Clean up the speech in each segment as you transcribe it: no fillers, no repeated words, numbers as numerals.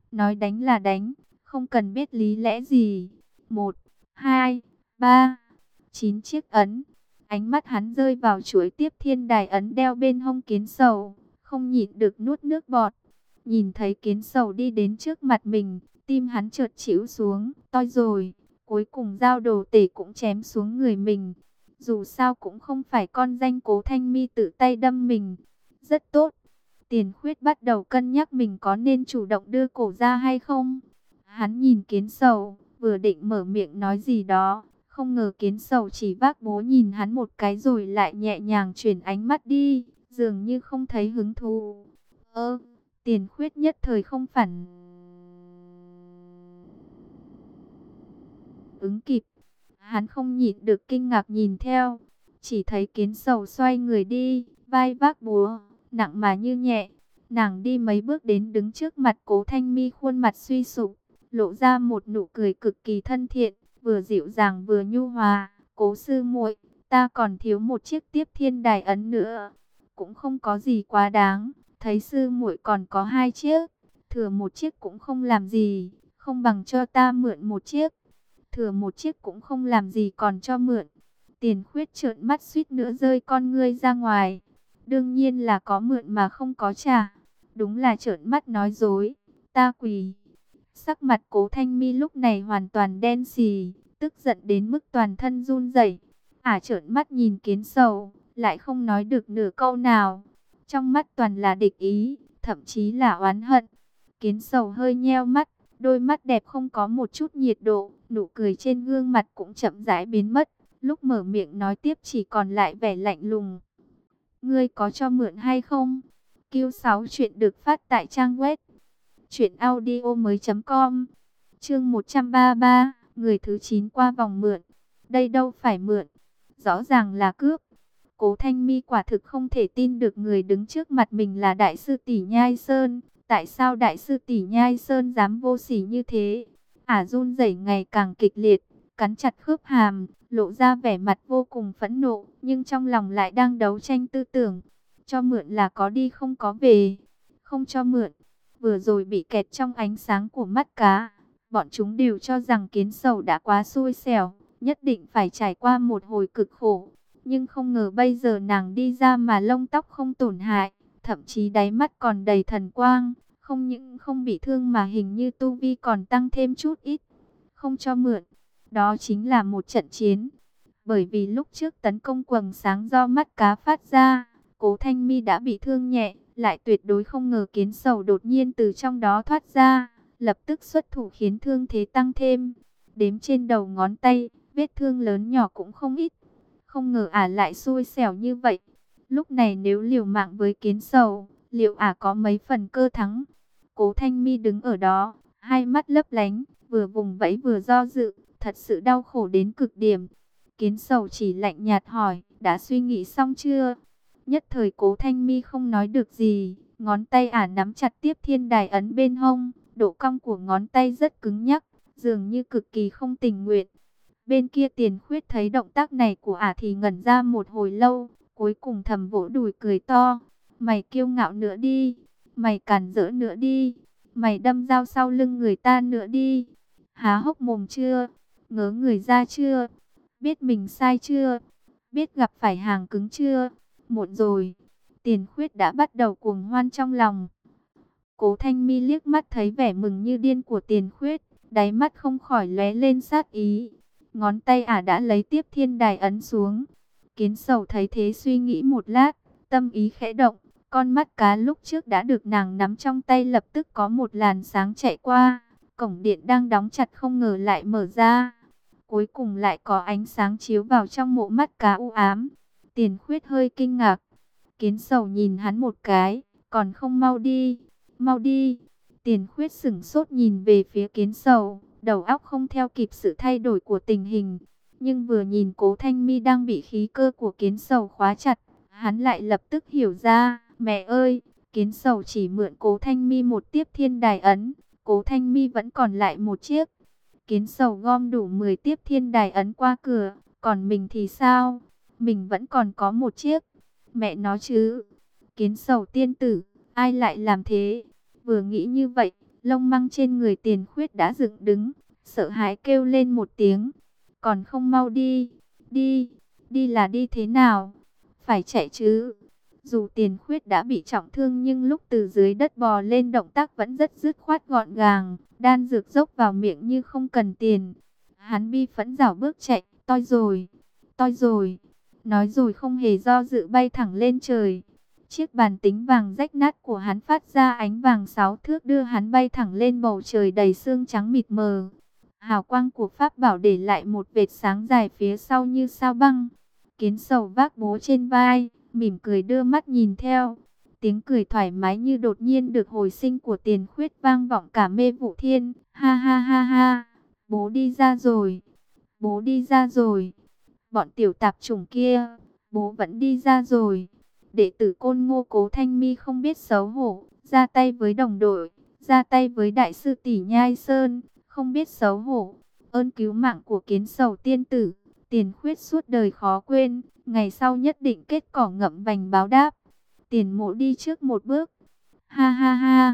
nói đánh là đánh, không cần biết lý lẽ gì. 1, 2, 3, 9 chiếc ấn. Ánh mắt hắn rơi vào chuỗi tiếp thiên đài ấn đeo bên hông Kiến Sầu, không nhịn được nuốt nước bọt. Nhìn thấy Kiến Sầu đi đến trước mặt mình, tim hắn chợt chĩu xuống, toi rồi, cuối cùng dao đồ tể cũng chém xuống người mình. Dù sao cũng không phải con danh Cố Thanh Mi tự tay đâm mình. Rất tốt. Tiền Khuyết bắt đầu cân nhắc mình có nên chủ động đưa cổ ra hay không. Hắn nhìn Kiến Sầu, vừa định mở miệng nói gì đó, không ngờ Kiến Sầu chỉ vác bố nhìn hắn một cái rồi lại nhẹ nhàng chuyển ánh mắt đi, dường như không thấy hứng thú. Tiền Khuyết nhất thời không phản ứng kịp. Hắn không nhịn được kinh ngạc nhìn theo, chỉ thấy Kiến Sầu xoay người đi, vai vác búa, nặng mà như nhẹ. Nàng đi mấy bước đến đứng trước mặt Cố Thanh Mi, khuôn mặt suy sụp, lộ ra một nụ cười cực kỳ thân thiện, vừa dịu dàng vừa nhu hòa. Cố sư muội, ta còn thiếu một chiếc tiếp thiên đài ấn nữa, cũng không có gì quá đáng. Thấy sư muội còn có 2 chiếc, thừa một chiếc cũng không làm gì, không bằng cho ta mượn một chiếc. Thừa một chiếc cũng không làm gì còn cho mượn. Tiền Khuyết trợn mắt suýt nữa rơi con ngươi ra ngoài. Đương nhiên là có mượn mà không có trả. Đúng là trợn mắt nói dối. Ta quỳ. Sắc mặt Cố Thanh Mi lúc này hoàn toàn đen xì, tức giận đến mức toàn thân run rẩy. Trợn mắt nhìn Kiến Sầu, lại không nói được nửa câu nào. Trong mắt toàn là địch ý, thậm chí là oán hận. Kiến Sầu hơi nheo mắt, đôi mắt đẹp không có một chút nhiệt độ, nụ cười trên gương mặt cũng chậm rãi biến mất. Lúc mở miệng nói tiếp chỉ còn lại vẻ lạnh lùng. Ngươi có cho mượn hay không? Q6 chuyện được phát tại trang web truyệnaudiomoi.com. Chương 133, người thứ 9 qua vòng mượn. Đây đâu phải mượn, rõ ràng là cướp. Cố Thanh Mi quả thực không thể tin được người đứng trước mặt mình là đại sư tỷ Nhai Sơn. Tại sao đại sư tỷ Nhai Sơn dám vô sỉ như thế? Run rẩy ngày càng kịch liệt, cắn chặt khớp hàm, lộ ra vẻ mặt vô cùng phẫn nộ, nhưng trong lòng lại đang đấu tranh tư tưởng. Cho mượn là có đi không có về, không cho mượn. Vừa rồi bị kẹt trong ánh sáng của mắt cá, bọn chúng đều cho rằng Kiến Sầu đã quá xui xẻo, nhất định phải trải qua một hồi cực khổ. Nhưng không ngờ bây giờ nàng đi ra mà lông tóc không tổn hại, thậm chí đáy mắt còn đầy thần quang, không những không bị thương mà hình như tu vi còn tăng thêm chút ít. Không cho mượn, đó chính là một trận chiến. Bởi vì lúc trước tấn công quầng sáng do mắt cá phát ra, Cố Thanh Mi đã bị thương nhẹ, lại tuyệt đối không ngờ Kiến Sầu đột nhiên từ trong đó thoát ra, lập tức xuất thủ khiến thương thế tăng thêm. Đếm trên đầu ngón tay, vết thương lớn nhỏ cũng không ít. Không ngờ lại xui xẻo như vậy. Lúc này nếu liều mạng với Kiến Sầu, liệu có mấy phần cơ thắng? Cố Thanh Mi đứng ở đó, hai mắt lấp lánh, vừa vùng vẫy vừa do dự, thật sự đau khổ đến cực điểm. Kiến Sầu chỉ lạnh nhạt hỏi, đã suy nghĩ xong chưa? Nhất thời Cố Thanh Mi không nói được gì, ngón tay nắm chặt tiếp thiên đài ấn bên hông, độ cong của ngón tay rất cứng nhắc, dường như cực kỳ không tình nguyện. Bên kia Tiền Khuyết thấy động tác này của thì ngẩn ra một hồi lâu, cuối cùng thầm vỗ đùi cười to. Mày kiêu ngạo nữa đi, mày cản rỡ nữa đi, mày đâm dao sau lưng người ta nữa đi. Há hốc mồm chưa? Ngớ người ra chưa? Biết mình sai chưa? Biết gặp phải hàng cứng chưa? Muộn rồi. Tiền Khuyết đã bắt đầu cuồng hoan trong lòng. Cố Thanh Mi liếc mắt thấy vẻ mừng như điên của Tiền Khuyết, đáy mắt không khỏi lóe lên sát ý. Ngón tay đã lấy tiếp thiên đài ấn xuống. Kiến Sầu thấy thế suy nghĩ một lát, tâm ý khẽ động. Con mắt cá lúc trước đã được nàng nắm trong tay lập tức có một làn sáng chạy qua. Cổng điện đang đóng chặt không ngờ lại mở ra. Cuối cùng lại có ánh sáng chiếu vào trong mộ mắt cá u ám. Tiền Khuyết hơi kinh ngạc. Kiến Sầu nhìn hắn một cái, còn không mau đi, mau đi. Tiền Khuyết sửng sốt nhìn về phía Kiến Sầu, đầu óc không theo kịp sự thay đổi của tình hình. Nhưng vừa nhìn Cố Thanh Mi đang bị khí cơ của Kiến Sầu khóa chặt, hắn lại lập tức hiểu ra. Mẹ ơi, Kiến Sầu chỉ mượn Cố Thanh Mi một tiếp thiên đài ấn, Cố Thanh Mi vẫn còn lại một chiếc. Kiến Sầu gom đủ 10 tiếp thiên đài ấn qua cửa, còn mình thì sao? Mình vẫn còn có một chiếc. Mẹ nó chứ, Kiến Sầu tiên tử, ai lại làm thế? Vừa nghĩ như vậy, Lông măng trên người Tiền Khuyết đã dựng đứng, sợ hãi kêu lên một tiếng. Còn không mau đi, đi, đi là đi thế nào? Phải chạy chứ. Dù Tiền Khuyết đã bị trọng thương nhưng lúc từ dưới đất bò lên động tác vẫn rất dứt khoát gọn gàng, đan dược dốc vào miệng như không cần tiền. Hắn bi phẫn rảo bước chạy, toi rồi, toi rồi. Nói rồi không hề do dự bay thẳng lên trời. Chiếc bàn tính vàng rách nát của hắn phát ra ánh vàng 6 thước đưa hắn bay thẳng lên bầu trời đầy sương trắng mịt mờ. Hào quang của pháp bảo để lại một vệt sáng dài phía sau như sao băng. Kiến Sầu vác bố trên vai, mỉm cười đưa mắt nhìn theo. Tiếng cười thoải mái như đột nhiên được hồi sinh của Tiền Khuyết vang vọng cả Mê Vụ Thiên. Ha ha ha ha, bố đi ra rồi, bố đi ra rồi. Bọn tiểu tạp chủng kia, bố vẫn đi ra rồi. Đệ tử Côn Ngô Cố Thanh Mi không biết xấu hổ, ra tay với đồng đội, ra tay với đại sư tỷ Nhai Sơn, không biết xấu hổ. Ơn cứu mạng của Kiến Sầu tiên tử, Tiền Khuyết suốt đời khó quên, ngày sau nhất định kết cỏ ngậm vành báo đáp. Tiền Mộ đi trước một bước. Ha ha ha.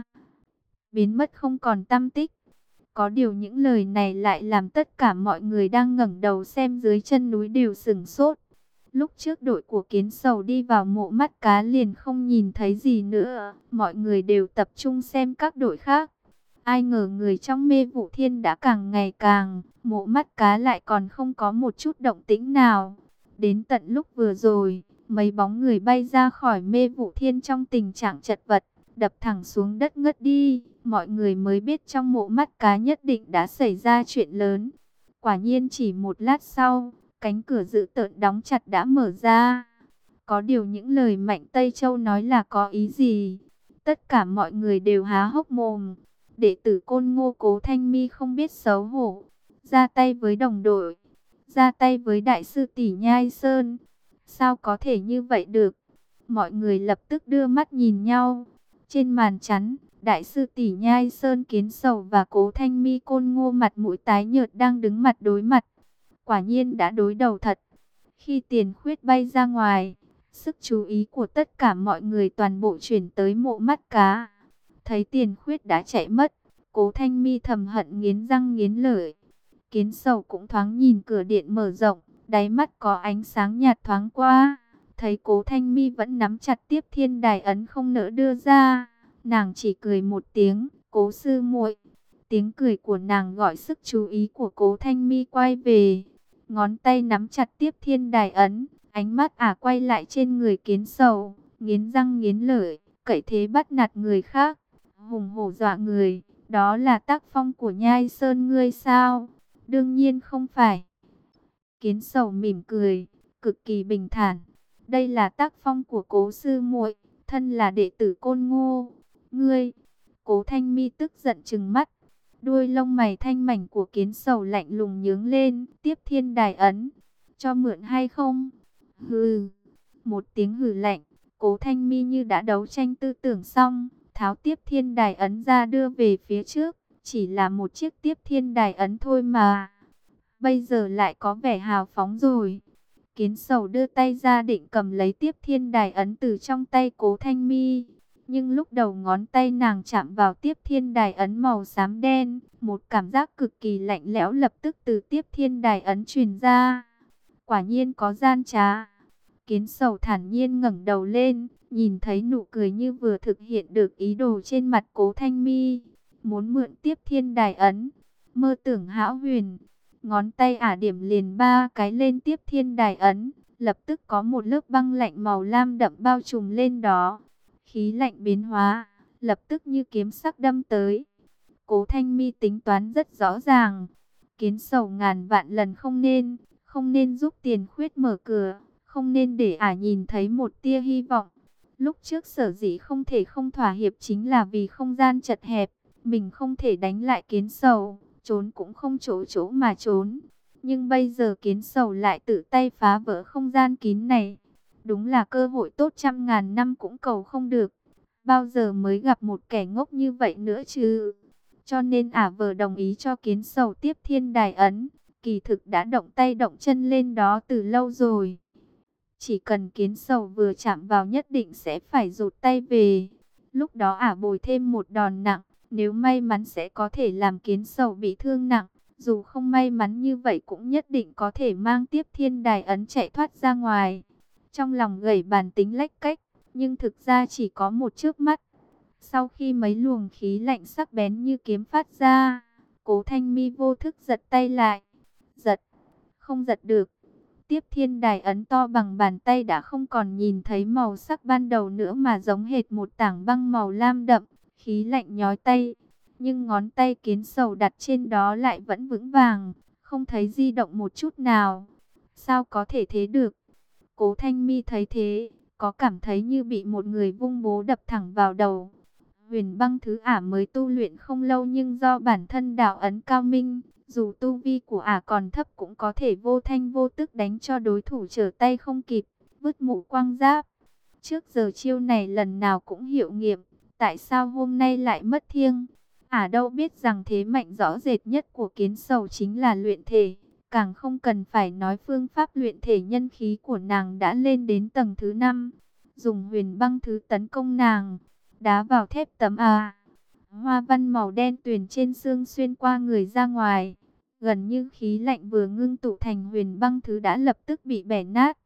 Biến mất không còn tăm tích. Có điều những lời này lại làm tất cả mọi người đang ngẩng đầu xem dưới chân núi đều sửng sốt. Lúc trước đội của Kiến Sầu đi vào mộ mắt cá liền không nhìn thấy gì nữa. Mọi người đều tập trung xem các đội khác. Ai ngờ người trong Mê Vụ Thiên đã càng ngày càng, mộ mắt cá lại còn không có một chút động tĩnh nào. Đến tận lúc vừa rồi, mấy bóng người bay ra khỏi Mê Vụ Thiên trong tình trạng chật vật, đập thẳng xuống đất ngất đi. Mọi người mới biết trong mộ mắt cá nhất định đã xảy ra chuyện lớn. Quả nhiên chỉ một lát sau, cánh cửa dự tợn đóng chặt đã mở ra. Có điều những lời Mạnh Tây Châu nói là có ý gì? Tất cả mọi người đều há hốc mồm. Đệ tử Côn Ngô Cố Thanh Mi không biết xấu hổ, ra tay với đồng đội, ra tay với đại sư tỷ Nhai Sơn. Sao có thể như vậy được? Mọi người lập tức đưa mắt nhìn nhau. Trên màn chắn, đại sư tỷ Nhai Sơn, Kiến Sầu và Cố Thanh Mi Côn Ngô mặt mũi tái nhợt đang đứng mặt đối mặt. Quả nhiên đã đối đầu thật. Khi Tiền Khuyết bay ra ngoài, sức chú ý của tất cả mọi người toàn bộ chuyển tới mộ mắt cá. Thấy Tiền Khuyết đã chạy mất, Cố Thanh Mi thầm hận nghiến răng nghiến lợi. Kiến Sầu cũng thoáng nhìn cửa điện mở rộng, đáy mắt có ánh sáng nhạt thoáng qua. Thấy Cố Thanh Mi vẫn nắm chặt Tiếp Thiên Đài ấn không nỡ đưa ra, nàng chỉ cười một tiếng, Cố sư muội. Tiếng cười của nàng gọi sức chú ý của Cố Thanh Mi quay về. Ngón tay nắm chặt Tiếp Thiên Đài ấn, ánh mắt quay lại trên người Kiến Sầu, nghiến răng nghiến lợi, cậy thế bắt nạt người khác, hùng hổ dọa người. Đó là tác phong của Nhai Sơn ngươi sao? Đương nhiên không phải. Kiến Sầu mỉm cười, cực kỳ bình thản. Đây là tác phong của Cố sư muội, thân là đệ tử Côn Ngô. Ngươi, Cố Thanh Mi tức giận trừng mắt. Đuôi lông mày thanh mảnh của Kiến Sầu lạnh lùng nhướng lên. Tiếp Thiên Đài ấn, cho mượn hay không? Hừ. Một tiếng hừ lạnh, Cố Thanh Mi như đã đấu tranh tư tưởng xong, tháo Tiếp Thiên Đài ấn ra đưa về phía trước. Chỉ là một chiếc Tiếp Thiên Đài ấn thôi mà, bây giờ lại có vẻ hào phóng rồi. Kiến Sầu đưa tay ra định cầm lấy Tiếp Thiên Đài ấn từ trong tay Cố Thanh Mi. Nhưng lúc đầu ngón tay nàng chạm vào Tiếp Thiên Đài ấn màu xám đen, một cảm giác cực kỳ lạnh lẽo lập tức từ Tiếp Thiên Đài ấn truyền ra. Quả nhiên có gian trá. Kiến Sầu thản nhiên ngẩng đầu lên, nhìn thấy nụ cười như vừa thực hiện được ý đồ trên mặt Cố Thanh Mi. Muốn mượn Tiếp Thiên Đài ấn, mơ tưởng hão huyền. Ngón tay điểm liền 3 cái lên Tiếp Thiên Đài ấn, lập tức có một lớp băng lạnh màu lam đậm bao trùm lên đó. Khí lạnh biến hóa, lập tức như kiếm sắc đâm tới. Cố Thanh Mi tính toán rất rõ ràng. Kiến Sầu ngàn vạn lần không nên giúp Tiền Khuyết mở cửa, không nên để nhìn thấy một tia hy vọng. Lúc trước sở dĩ không thể không thỏa hiệp chính là vì không gian chật hẹp, mình không thể đánh lại Kiến Sầu, trốn cũng không chỗ mà trốn. Nhưng bây giờ Kiến Sầu lại tự tay phá vỡ không gian kín này. Đúng là cơ hội tốt trăm ngàn năm cũng cầu không được. Bao giờ mới gặp một kẻ ngốc như vậy nữa chứ? Cho nên vờ đồng ý cho Kiến Sầu Tiếp Thiên Đài ấn, kỳ thực đã động tay động chân lên đó từ lâu rồi. Chỉ cần Kiến Sầu vừa chạm vào nhất định sẽ phải rụt tay về. Lúc đó bồi thêm một đòn nặng, Nếu may mắn sẽ có thể làm kiến sầu bị thương nặng, dù không may mắn như vậy cũng nhất định có thể mang tiếp thiên đài ấn chạy thoát ra ngoài. Trong lòng gẩy bàn tính lách cách, nhưng thực ra chỉ có một chớp mắt. Sau khi mấy luồng khí lạnh sắc bén như kiếm phát ra, Cố Thanh Mi vô thức giật tay lại. Giật, không giật được. Tiếp thiên đài ấn to bằng bàn tay đã không còn nhìn thấy màu sắc ban đầu nữa mà giống hệt một tảng băng màu lam đậm, khí lạnh nhói tay. Nhưng ngón tay kiến sầu đặt trên đó lại vẫn vững vàng, không thấy di động một chút nào. Sao có thể thế được? Cố Thanh Mi thấy thế, có cảm thấy như bị một người vung búa đập thẳng vào đầu. Huyền Băng Thứ Ả mới tu luyện không lâu nhưng do bản thân đạo ấn cao minh, dù tu vi của Ả còn thấp cũng có thể vô thanh vô tức đánh cho đối thủ trở tay không kịp, vứt mũ quang giáp. Trước giờ chiêu này lần nào cũng hiệu nghiệm, tại sao hôm nay lại mất thiêng? Ả đâu biết rằng thế mạnh rõ rệt nhất của kiến sầu chính là luyện thể, càng không cần phải nói phương pháp luyện thể nhân khí của nàng đã lên đến tầng thứ 5. Dùng huyền băng thứ tấn công nàng, đá vào thép tấm hoa văn màu đen tuyền trên xương xuyên qua người ra ngoài. Gần như khí lạnh vừa ngưng tụ thành huyền băng thứ đã lập tức bị bẻ nát.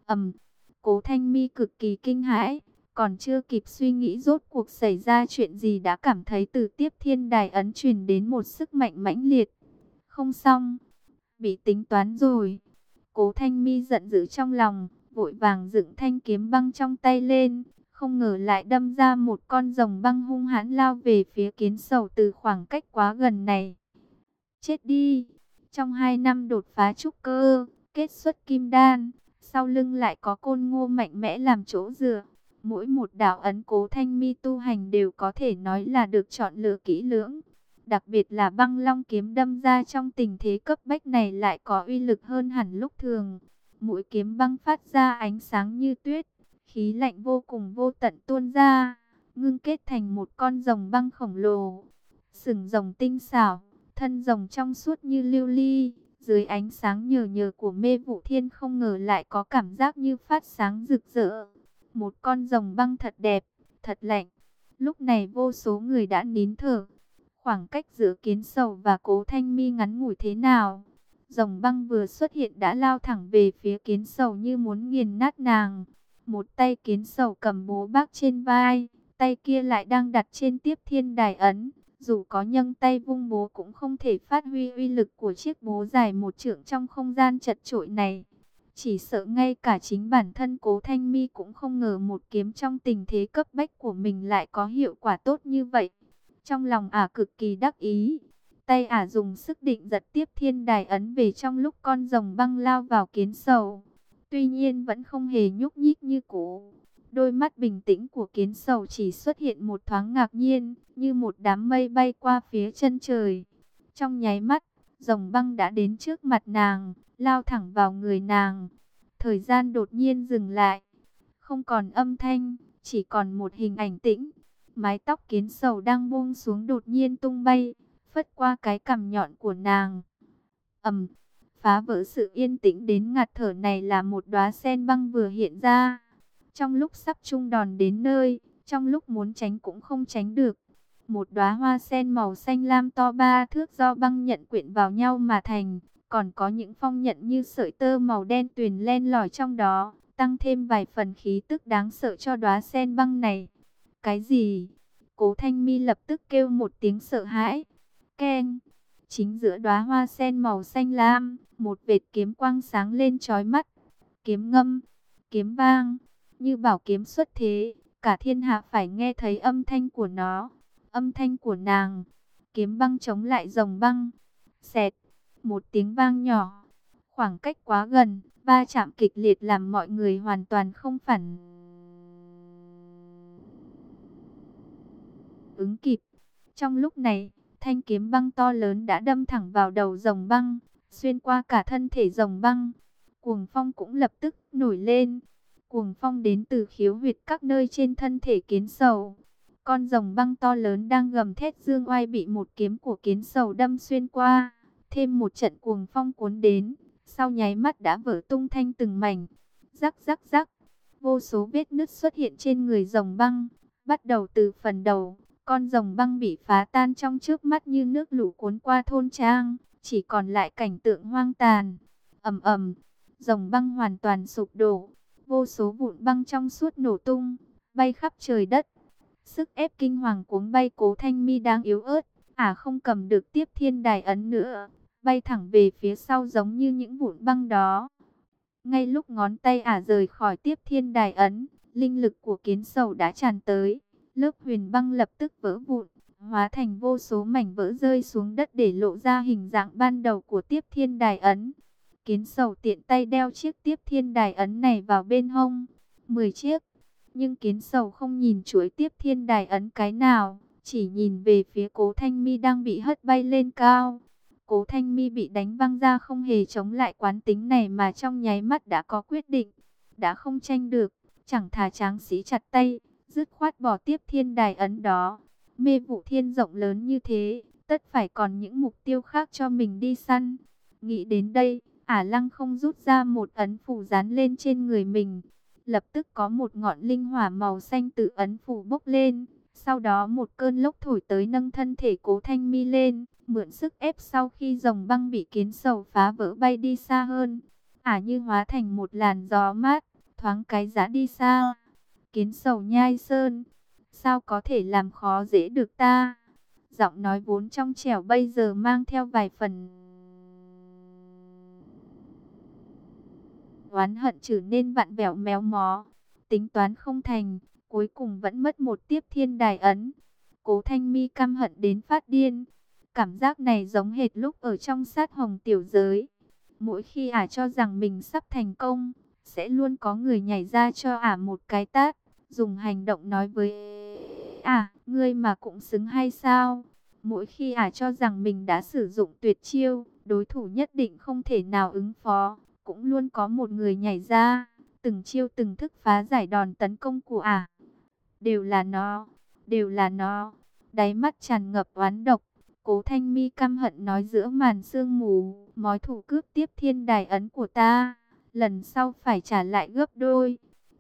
Cố Thanh Mi cực kỳ kinh hãi, còn chưa kịp suy nghĩ rốt cuộc xảy ra chuyện gì đã cảm thấy từ tiếp thiên đài ấn truyền đến một sức mạnh mãnh liệt. Không xong, bị tính toán rồi. Cố Thanh Mi giận dữ trong lòng, vội vàng dựng thanh kiếm băng trong tay lên, không ngờ lại đâm ra một con rồng băng hung hãn lao về phía kiến sầu từ khoảng cách quá gần này. Chết đi! Trong 2 năm đột phá trúc cơ, kết xuất kim đan, sau lưng lại có côn ngô mạnh mẽ làm chỗ dựa. Mỗi một đạo ấn Cố Thanh Mi tu hành đều có thể nói là được chọn lựa kỹ lưỡng. Đặc biệt là băng long kiếm đâm ra trong tình thế cấp bách này lại có uy lực hơn hẳn lúc thường. Mũi kiếm băng phát ra ánh sáng như tuyết, khí lạnh vô cùng vô tận tuôn ra, ngưng kết thành một con rồng băng khổng lồ. Sừng rồng tinh xảo, thân rồng trong suốt như lưu ly, dưới ánh sáng nhờ nhờ của mê vụ thiên không ngờ lại có cảm giác như phát sáng rực rỡ. Một con rồng băng thật đẹp, thật lạnh. Lúc này vô số người đã nín thở. Khoảng cách giữa kiến sầu và Cố Thanh Mi ngắn ngủi thế nào? Rồng băng vừa xuất hiện đã lao thẳng về phía kiến sầu như muốn nghiền nát nàng. Một tay kiến sầu cầm bố bác trên vai, tay kia lại đang đặt trên tiếp thiên đài ấn. Dù có nhấc tay vung bố cũng không thể phát huy uy lực của chiếc bố dài 1 trượng trong không gian chật chội này. Chỉ sợ ngay cả chính bản thân Cố Thanh Mi cũng không ngờ một kiếm trong tình thế cấp bách của mình lại có hiệu quả tốt như vậy. Trong lòng Ả cực kỳ đắc ý, tay Ả dùng sức định giật tiếp thiên đài ấn về trong lúc con rồng băng lao vào kiến sầu. Tuy nhiên vẫn không hề nhúc nhích như cũ. Đôi mắt bình tĩnh của kiến sầu chỉ xuất hiện một thoáng ngạc nhiên, như một đám mây bay qua phía chân trời. Trong nháy mắt, rồng băng đã đến trước mặt nàng, lao thẳng vào người nàng. Thời gian đột nhiên dừng lại, không còn âm thanh, chỉ còn một hình ảnh tĩnh. Mái tóc kiến sầu đang buông xuống đột nhiên tung bay, phất qua cái cằm nhọn của nàng. Phá vỡ sự yên tĩnh đến ngạt thở này là một đóa sen băng vừa hiện ra. Trong lúc sắp chung đòn đến nơi, trong lúc muốn tránh cũng không tránh được. Một đóa hoa sen màu xanh lam to 3 thước do băng nhận quyện vào nhau mà thành, còn có những phong nhận như sợi tơ màu đen tuyền len lỏi trong đó, tăng thêm vài phần khí tức đáng sợ cho đóa sen băng này. Cái gì? Cố Thanh Mi lập tức kêu một tiếng sợ hãi. Keng! Chính giữa đóa hoa sen màu xanh lam, một vệt kiếm quang sáng lên chói mắt. Kiếm ngâm, kiếm vang, như bảo kiếm xuất thế, cả thiên hạ phải nghe thấy âm thanh của nó. Âm thanh của nàng, kiếm băng chống lại rồng băng. Xẹt, một tiếng vang nhỏ, khoảng cách quá gần, va chạm kịch liệt làm mọi người hoàn toàn không phản ứng kịp. Trong lúc này, thanh kiếm băng to lớn đã đâm thẳng vào đầu rồng băng, xuyên qua cả thân thể rồng băng. Cuồng phong cũng lập tức nổi lên. Cuồng phong đến từ khiếu huyệt các nơi trên thân thể kiến sầu. Con rồng băng to lớn đang gầm thét dương oai bị một kiếm của kiến sầu đâm xuyên qua. Thêm một trận cuồng phong cuốn đến, sau nháy mắt đã vỡ tung thành từng mảnh. Rắc rắc rắc, vô số vết nứt xuất hiện trên người rồng băng, bắt đầu từ phần đầu, Con rồng băng bị phá tan trong chớp mắt như nước lũ cuốn qua thôn trang, chỉ còn lại cảnh tượng hoang tàn. Ầm ầm, rồng băng hoàn toàn sụp đổ, vô số vụn băng trong suốt nổ tung, bay khắp trời đất. Sức ép kinh hoàng cuống bay Cố Thanh Mi đang yếu ớt, không cầm được tiếp thiên đài ấn nữa, bay thẳng về phía sau giống như những vụn băng đó. Ngay lúc ngón tay rời khỏi tiếp thiên đài ấn, linh lực của kiến sầu đã tràn tới, lớp huyền băng lập tức vỡ vụn, hóa thành vô số mảnh vỡ rơi xuống đất để lộ ra hình dạng ban đầu của tiếp thiên đài ấn. Kiến sầu tiện tay đeo chiếc tiếp thiên đài ấn này vào bên hông, 10 chiếc. Nhưng kiến sầu không nhìn chuỗi tiếp thiên đài ấn cái nào, chỉ nhìn về phía Cố Thanh Mi đang bị hất bay lên cao. Cố Thanh Mi bị đánh văng ra, không hề chống lại quán tính này mà trong nháy mắt đã có quyết định. Đã không tranh được, chẳng thà tráng sĩ chặt tay, dứt khoát bỏ tiếp thiên đài ấn đó. Mê vụ thiên rộng lớn như thế, tất phải còn những mục tiêu khác cho mình đi săn. Nghĩ đến đây, Lăng không rút ra một ấn phù dán lên trên người mình. Lập tức có một ngọn linh hỏa màu xanh từ ấn phù bốc lên. Sau đó một cơn lốc thổi tới nâng thân thể Cố Thanh Mi lên, mượn sức ép sau khi rồng băng bị kiến sầu phá vỡ bay đi xa hơn. Như hóa thành một làn gió mát, thoáng cái giã đi xa. Kiến sầu nhai sơn, sao có thể làm khó dễ được ta? Giọng nói vốn trong trẻo bây giờ mang theo vài phần oán hận, trở nên vặn vẹo méo mó. Tính toán không thành, cuối cùng vẫn mất một tiếp thiên đài ấn. Cố Thanh Mi căm hận đến phát điên. Cảm giác này giống hệt lúc ở trong sát hồng tiểu giới. Mỗi khi cho rằng mình sắp thành công, sẽ luôn có người nhảy ra cho một cái tát, dùng hành động nói với ngươi mà cũng xứng hay sao? Mỗi khi cho rằng mình đã sử dụng tuyệt chiêu, đối thủ nhất định không thể nào ứng phó, cũng luôn có một người nhảy ra, từng chiêu từng thức phá giải đòn tấn công của Đều là nó, đều là nó. Đáy mắt tràn ngập oán độc, Cố Thanh Mi căm hận nói giữa màn sương mù, mối thù cướp tiếp thiên đài ấn của ta, lần sau phải trả lại gấp đôi.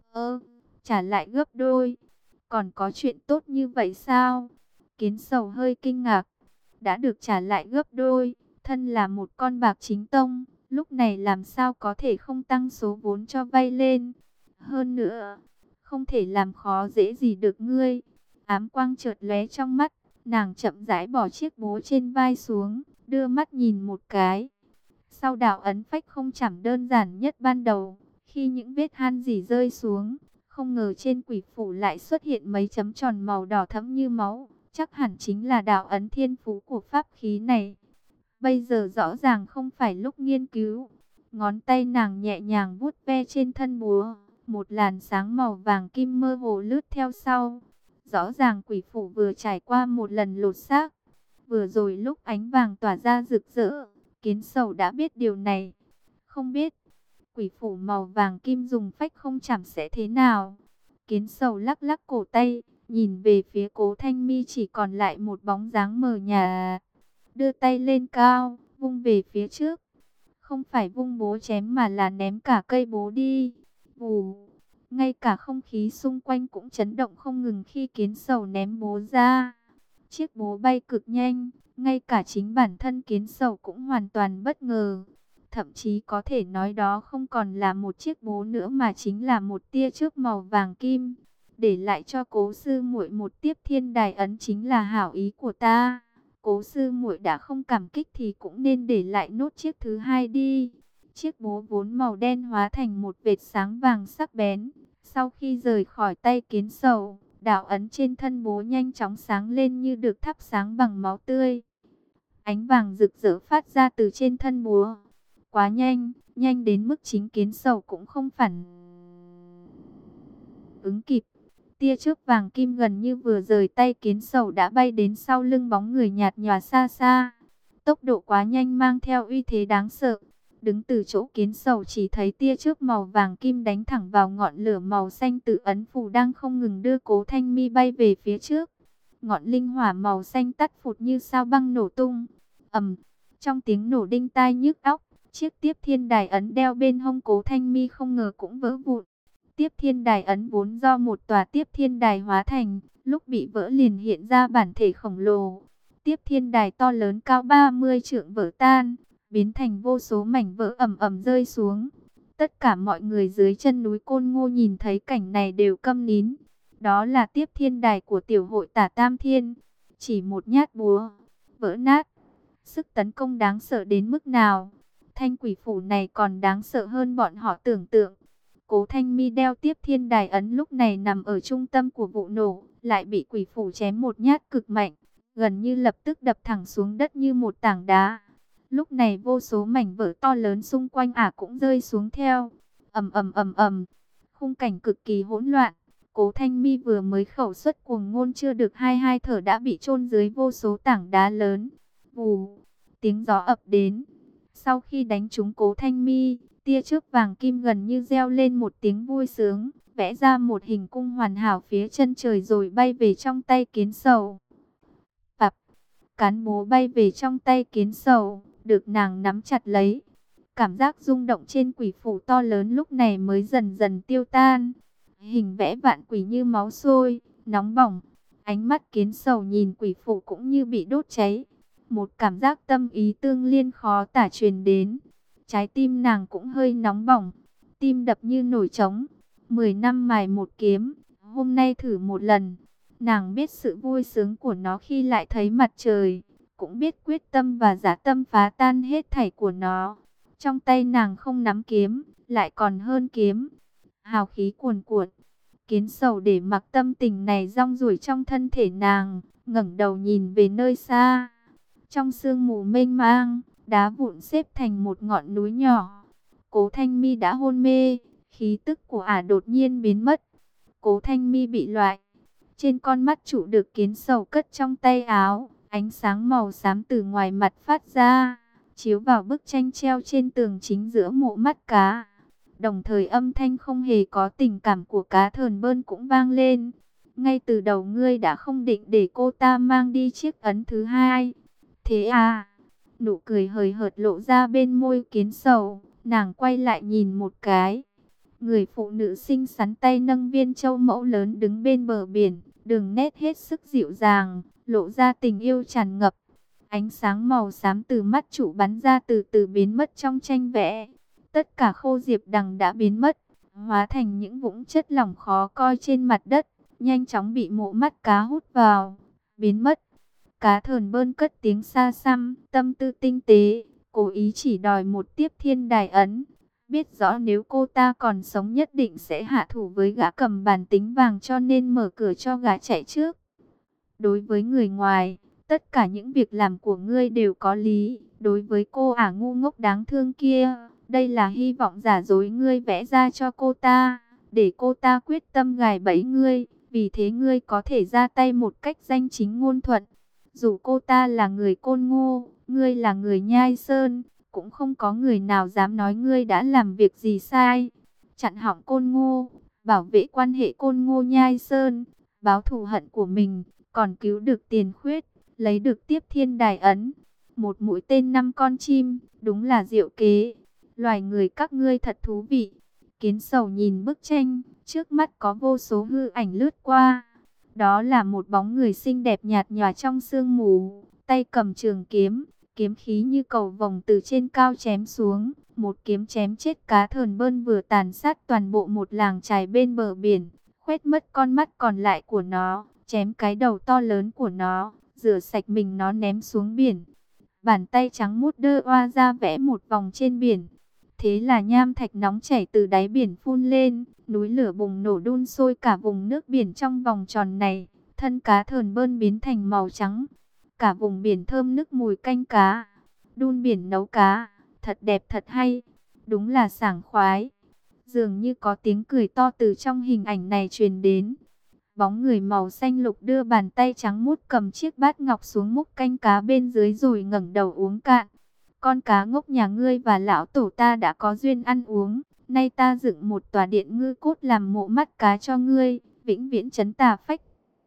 Trả lại gấp đôi? Còn có chuyện tốt như vậy sao? Kiến sầu hơi kinh ngạc. Đã được trả lại gấp đôi, thân là một con bạc chính tông, lúc này làm sao có thể không tăng số vốn cho vay lên. Hơn nữa, không thể làm khó dễ gì được ngươi. Ám quang chợt lóe trong mắt, nàng chậm rãi bỏ chiếc bố trên vai xuống, đưa mắt nhìn một cái. Sau đạo ấn phách không chảm đơn giản nhất ban đầu, khi những vết han rỉ rơi xuống, không ngờ trên quỷ phủ lại xuất hiện mấy chấm tròn màu đỏ thẫm như máu, chắc hẳn chính là đạo ấn thiên phú của pháp khí này. Bây giờ rõ ràng không phải lúc nghiên cứu. Ngón tay nàng nhẹ nhàng vuốt ve trên thân búa, một làn sáng màu vàng kim mơ hồ lướt theo sau. Rõ ràng quỷ phủ vừa trải qua một lần lột xác. Vừa rồi lúc ánh vàng tỏa ra rực rỡ, Kiến sầu đã biết điều này. Không biết quỷ phủ màu vàng kim dùng phách không chảm sẽ thế nào. Kiến sầu lắc lắc cổ tay, nhìn về phía Cố Thanh Mi chỉ còn lại một bóng dáng mờ nhạt. Đưa tay lên cao, vung về phía trước. Không phải vung búa chém mà là ném cả cây búa đi. Vù, ngay cả không khí xung quanh cũng chấn động không ngừng khi kiến sầu ném búa ra. Chiếc búa bay cực nhanh, ngay cả chính bản thân kiến sầu cũng hoàn toàn bất ngờ. Thậm chí có thể nói đó không còn là một chiếc búa nữa mà chính là một tia chớp màu vàng kim. Để lại cho Cố sư muội một tiếp thiên đài ấn chính là hảo ý của ta. Cố sư muội đã không cảm kích thì cũng nên để lại nốt chiếc thứ hai đi. Chiếc búa vốn màu đen hóa thành một vệt sáng vàng sắc bén. Sau khi rời khỏi tay kiến sầu, đạo ấn trên thân búa nhanh chóng sáng lên như được thắp sáng bằng máu tươi. Ánh vàng rực rỡ phát ra từ trên thân búa. Quá nhanh, nhanh đến mức chính kiến sầu cũng không phản ứng kịp. Tia chớp vàng kim gần như vừa rời tay kiến sầu đã bay đến sau lưng bóng người nhạt nhòa xa xa. Tốc độ quá nhanh mang theo uy thế đáng sợ. Đứng từ chỗ kiến sầu chỉ thấy tia chớp màu vàng kim đánh thẳng vào ngọn lửa màu xanh tự ấn phù đang không ngừng đưa Cố Thanh Mi bay về phía trước. Ngọn linh hỏa màu xanh tắt phụt như sao băng nổ tung. Ầm, trong tiếng nổ đinh tai nhức óc, chiếc tiếp thiên đài ấn đeo bên hông Cố Thanh Mi không ngờ cũng vỡ vụn. Tiếp Thiên Đài ấn vốn do một tòa Tiếp Thiên Đài hóa thành, lúc bị vỡ liền hiện ra bản thể khổng lồ. Tiếp Thiên Đài to lớn cao 30 trượng vỡ tan, biến thành vô số mảnh vỡ ầm ầm rơi xuống. Tất cả mọi người dưới chân núi Côn Ngô nhìn thấy cảnh này đều câm nín. Đó là Tiếp Thiên Đài của tiểu hội Tả Tam Thiên, chỉ một nhát búa vỡ nát. Sức tấn công đáng sợ đến mức nào? Thanh quỷ phủ này còn đáng sợ hơn bọn họ tưởng tượng. Cố Thanh Mi đeo Tiếp Thiên Đài ấn lúc này nằm ở trung tâm của vụ nổ, lại bị quỷ phủ chém một nhát cực mạnh, gần như lập tức đập thẳng xuống đất như một tảng đá. Lúc này vô số mảnh vỡ to lớn xung quanh ả cũng rơi xuống theo. Ầm ầm ầm ầm. Khung cảnh cực kỳ hỗn loạn. Cố Thanh Mi vừa mới khẩu xuất cuồng ngôn chưa được hai thở đã bị chôn dưới vô số tảng đá lớn. Vù, tiếng gió ập đến. Sau khi đánh trúng Cố Thanh Mi, tia chớp vàng kim gần như reo lên một tiếng vui sướng, vẽ ra một hình cung hoàn hảo phía chân trời rồi bay về trong tay Kiến Sầu. Bạp, cán búa bay về trong tay Kiến Sầu, được nàng nắm chặt lấy. Cảm giác rung động trên quỷ phủ to lớn lúc này mới dần dần tiêu tan. Hình vẽ vạn quỷ như máu sôi, nóng bỏng. Ánh mắt Kiến Sầu nhìn quỷ phủ cũng như bị đốt cháy. Một cảm giác tâm ý tương liên khó tả truyền đến. Trái tim nàng cũng hơi nóng bỏng, tim đập như nổi trống. 10 năm mài một kiếm, hôm nay thử một lần. Nàng biết sự vui sướng của nó khi lại thấy mặt trời, cũng biết quyết tâm và dã tâm phá tan hết thảy của nó. Trong tay nàng không nắm kiếm, lại còn hơn kiếm. Hào khí cuồn cuộn. Kiến Sầu để mặc tâm tình này rong ruổi trong thân thể nàng, ngẩng đầu nhìn về nơi xa. Trong sương mù mênh mang, đá vụn xếp thành một ngọn núi nhỏ. Cố Thanh Mi đã hôn mê, khí tức của ả đột nhiên biến mất. Cố Thanh Mi bị loại. Trên con mắt trụ được Kiến Sầu cất trong tay áo, ánh sáng màu xám từ ngoài mặt phát ra, chiếu vào bức tranh treo trên tường chính giữa mộ mắt cá. Đồng thời âm thanh không hề có tình cảm của cá Thờn Bơn cũng vang lên. Ngay từ đầu ngươi đã không định để cô ta mang đi chiếc ấn thứ hai. Thế à? Nụ cười hời hợt lộ ra bên môi Kiến Sầu, nàng quay lại nhìn một cái. Người phụ nữ xinh xắn tay nâng viên châu mẫu lớn đứng bên bờ biển, đường nét hết sức dịu dàng, lộ ra tình yêu tràn ngập. Ánh sáng màu xám từ mắt chủ bắn ra từ từ biến mất trong tranh vẽ. Tất cả khô diệp đằng đã biến mất, hóa thành những vũng chất lỏng khó coi trên mặt đất, nhanh chóng bị mộ mắt cá hút vào, biến mất. Cá Thờn Bơn cất tiếng xa xăm, tâm tư tinh tế, cố ý chỉ đòi một Tiếp Thiên Đài ấn. Biết rõ nếu cô ta còn sống nhất định sẽ hạ thủ với gã cầm bàn tính vàng cho nên mở cửa cho gã chạy trước. Đối với người ngoài, tất cả những việc làm của ngươi đều có lý. Đối với cô ả ngu ngốc đáng thương kia, đây là hy vọng giả dối ngươi vẽ ra cho cô ta, để cô ta quyết tâm gài bẫy ngươi. Vì thế ngươi có thể ra tay một cách danh chính ngôn thuận. Dù cô ta là người Côn Ngô, ngươi là người Nhai Sơn, cũng không có người nào dám nói ngươi đã làm việc gì sai. Chặn hỏng Côn Ngô, bảo vệ quan hệ Côn Ngô Nhai Sơn, báo thù hận của mình, còn cứu được Tiền Khuyết, lấy được Tiếp Thiên Đài ấn. Một mũi tên 5 con chim, đúng là diệu kế. Loài người các ngươi thật thú vị. Kiến Sầu nhìn bức tranh, trước mắt có vô số hư ảnh lướt qua. Đó là một bóng người xinh đẹp nhạt nhòa trong sương mù, tay cầm trường kiếm, kiếm khí như cầu vồng từ trên cao chém xuống. Một kiếm chém chết Cá Thờn Bơn vừa tàn sát toàn bộ một làng chài bên bờ biển, khoét mất con mắt còn lại của nó, chém cái đầu to lớn của nó, rửa sạch mình nó ném xuống biển. Bàn tay trắng muốt đơ oa ra vẽ một vòng trên biển. Thế là nham thạch nóng chảy từ đáy biển phun lên, núi lửa bùng nổ đun sôi cả vùng nước biển trong vòng tròn này. Thân Cá Thờn Bơn biến thành màu trắng. Cả vùng biển thơm nức mùi canh cá. Đun biển nấu cá, thật đẹp thật hay. Đúng là sảng khoái. Dường như có tiếng cười to từ trong hình ảnh này truyền đến. Bóng người màu xanh lục đưa bàn tay trắng muốt cầm chiếc bát ngọc xuống múc canh cá bên dưới rồi ngẩng đầu uống cạn. Con cá ngốc nhà ngươi và lão tổ ta đã có duyên ăn uống. Nay ta dựng một tòa điện ngư cốt làm mộ mắt cá cho ngươi, vĩnh viễn trấn tà phách.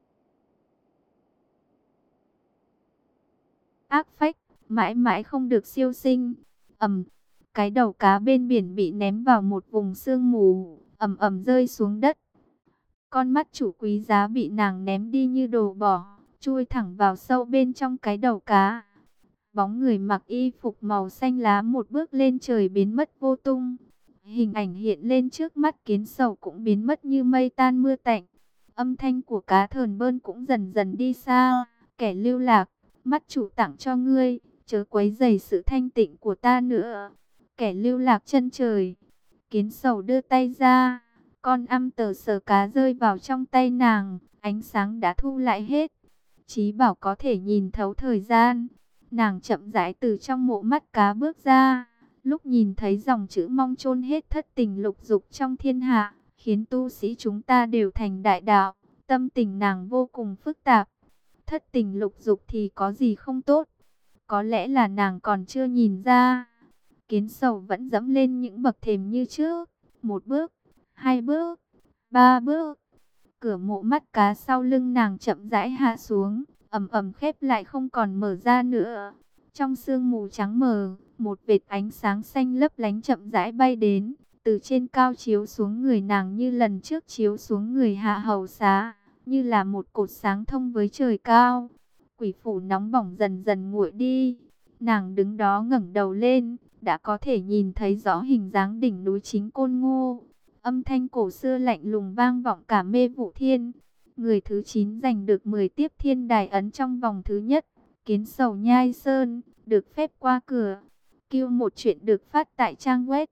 Ác phách, mãi mãi không được siêu sinh. Cái đầu cá bên biển bị ném vào một vùng sương mù, ầm ầm rơi xuống đất. Con mắt chủ quý giá bị nàng ném đi như đồ bỏ, chui thẳng vào sâu bên trong cái đầu cá. Bóng người mặc y phục màu xanh lá một bước lên trời biến mất vô tung. Hình ảnh hiện lên trước mắt Kiến Sầu cũng biến mất như mây tan mưa tạnh. Âm thanh của cá thờn bơn cũng dần dần đi xa. Kẻ lưu lạc, mắt chủ tặng cho ngươi, chớ quấy rầy sự thanh tịnh của ta nữa. Kẻ lưu lạc chân trời. Kiến Sầu đưa tay ra, con ăm tờ sờ cá rơi vào trong tay nàng, ánh sáng đã thu lại hết. Chí bảo có thể nhìn thấu thời gian. Nàng chậm rãi từ trong mộ mắt cá bước ra, lúc nhìn thấy dòng chữ mong chôn hết thất tình lục dục trong thiên hạ, khiến tu sĩ chúng ta đều thành đại đạo. Tâm tình nàng vô cùng phức tạp. Thất tình lục dục thì có gì không tốt? Có lẽ là nàng còn chưa nhìn ra. Kiến Sầu vẫn dẫm lên những bậc thềm như trước. Một bước, hai bước, ba bước. Cửa mộ mắt cá sau lưng nàng chậm rãi hạ xuống, ầm ầm khép lại không còn mở ra nữa. Trong sương mù trắng mờ, một vệt ánh sáng xanh lấp lánh chậm rãi bay đến, từ trên cao chiếu xuống người nàng như lần trước chiếu xuống người Hạ Hầu Xá, như là một cột sáng thông với trời cao. Quỷ phủ nóng bỏng dần dần nguội đi. Nàng đứng đó ngẩng đầu lên, đã có thể nhìn thấy rõ hình dáng đỉnh núi Chính Côn Ngô. Âm thanh cổ xưa lạnh lùng vang vọng cả Mê Vụ Thiên. Người thứ 9 giành được 10 tiếp thiên đài ấn trong vòng thứ nhất. Kiến Sầu Nhai Sơn, được phép qua cửa. Kêu một chuyện được phát tại trang web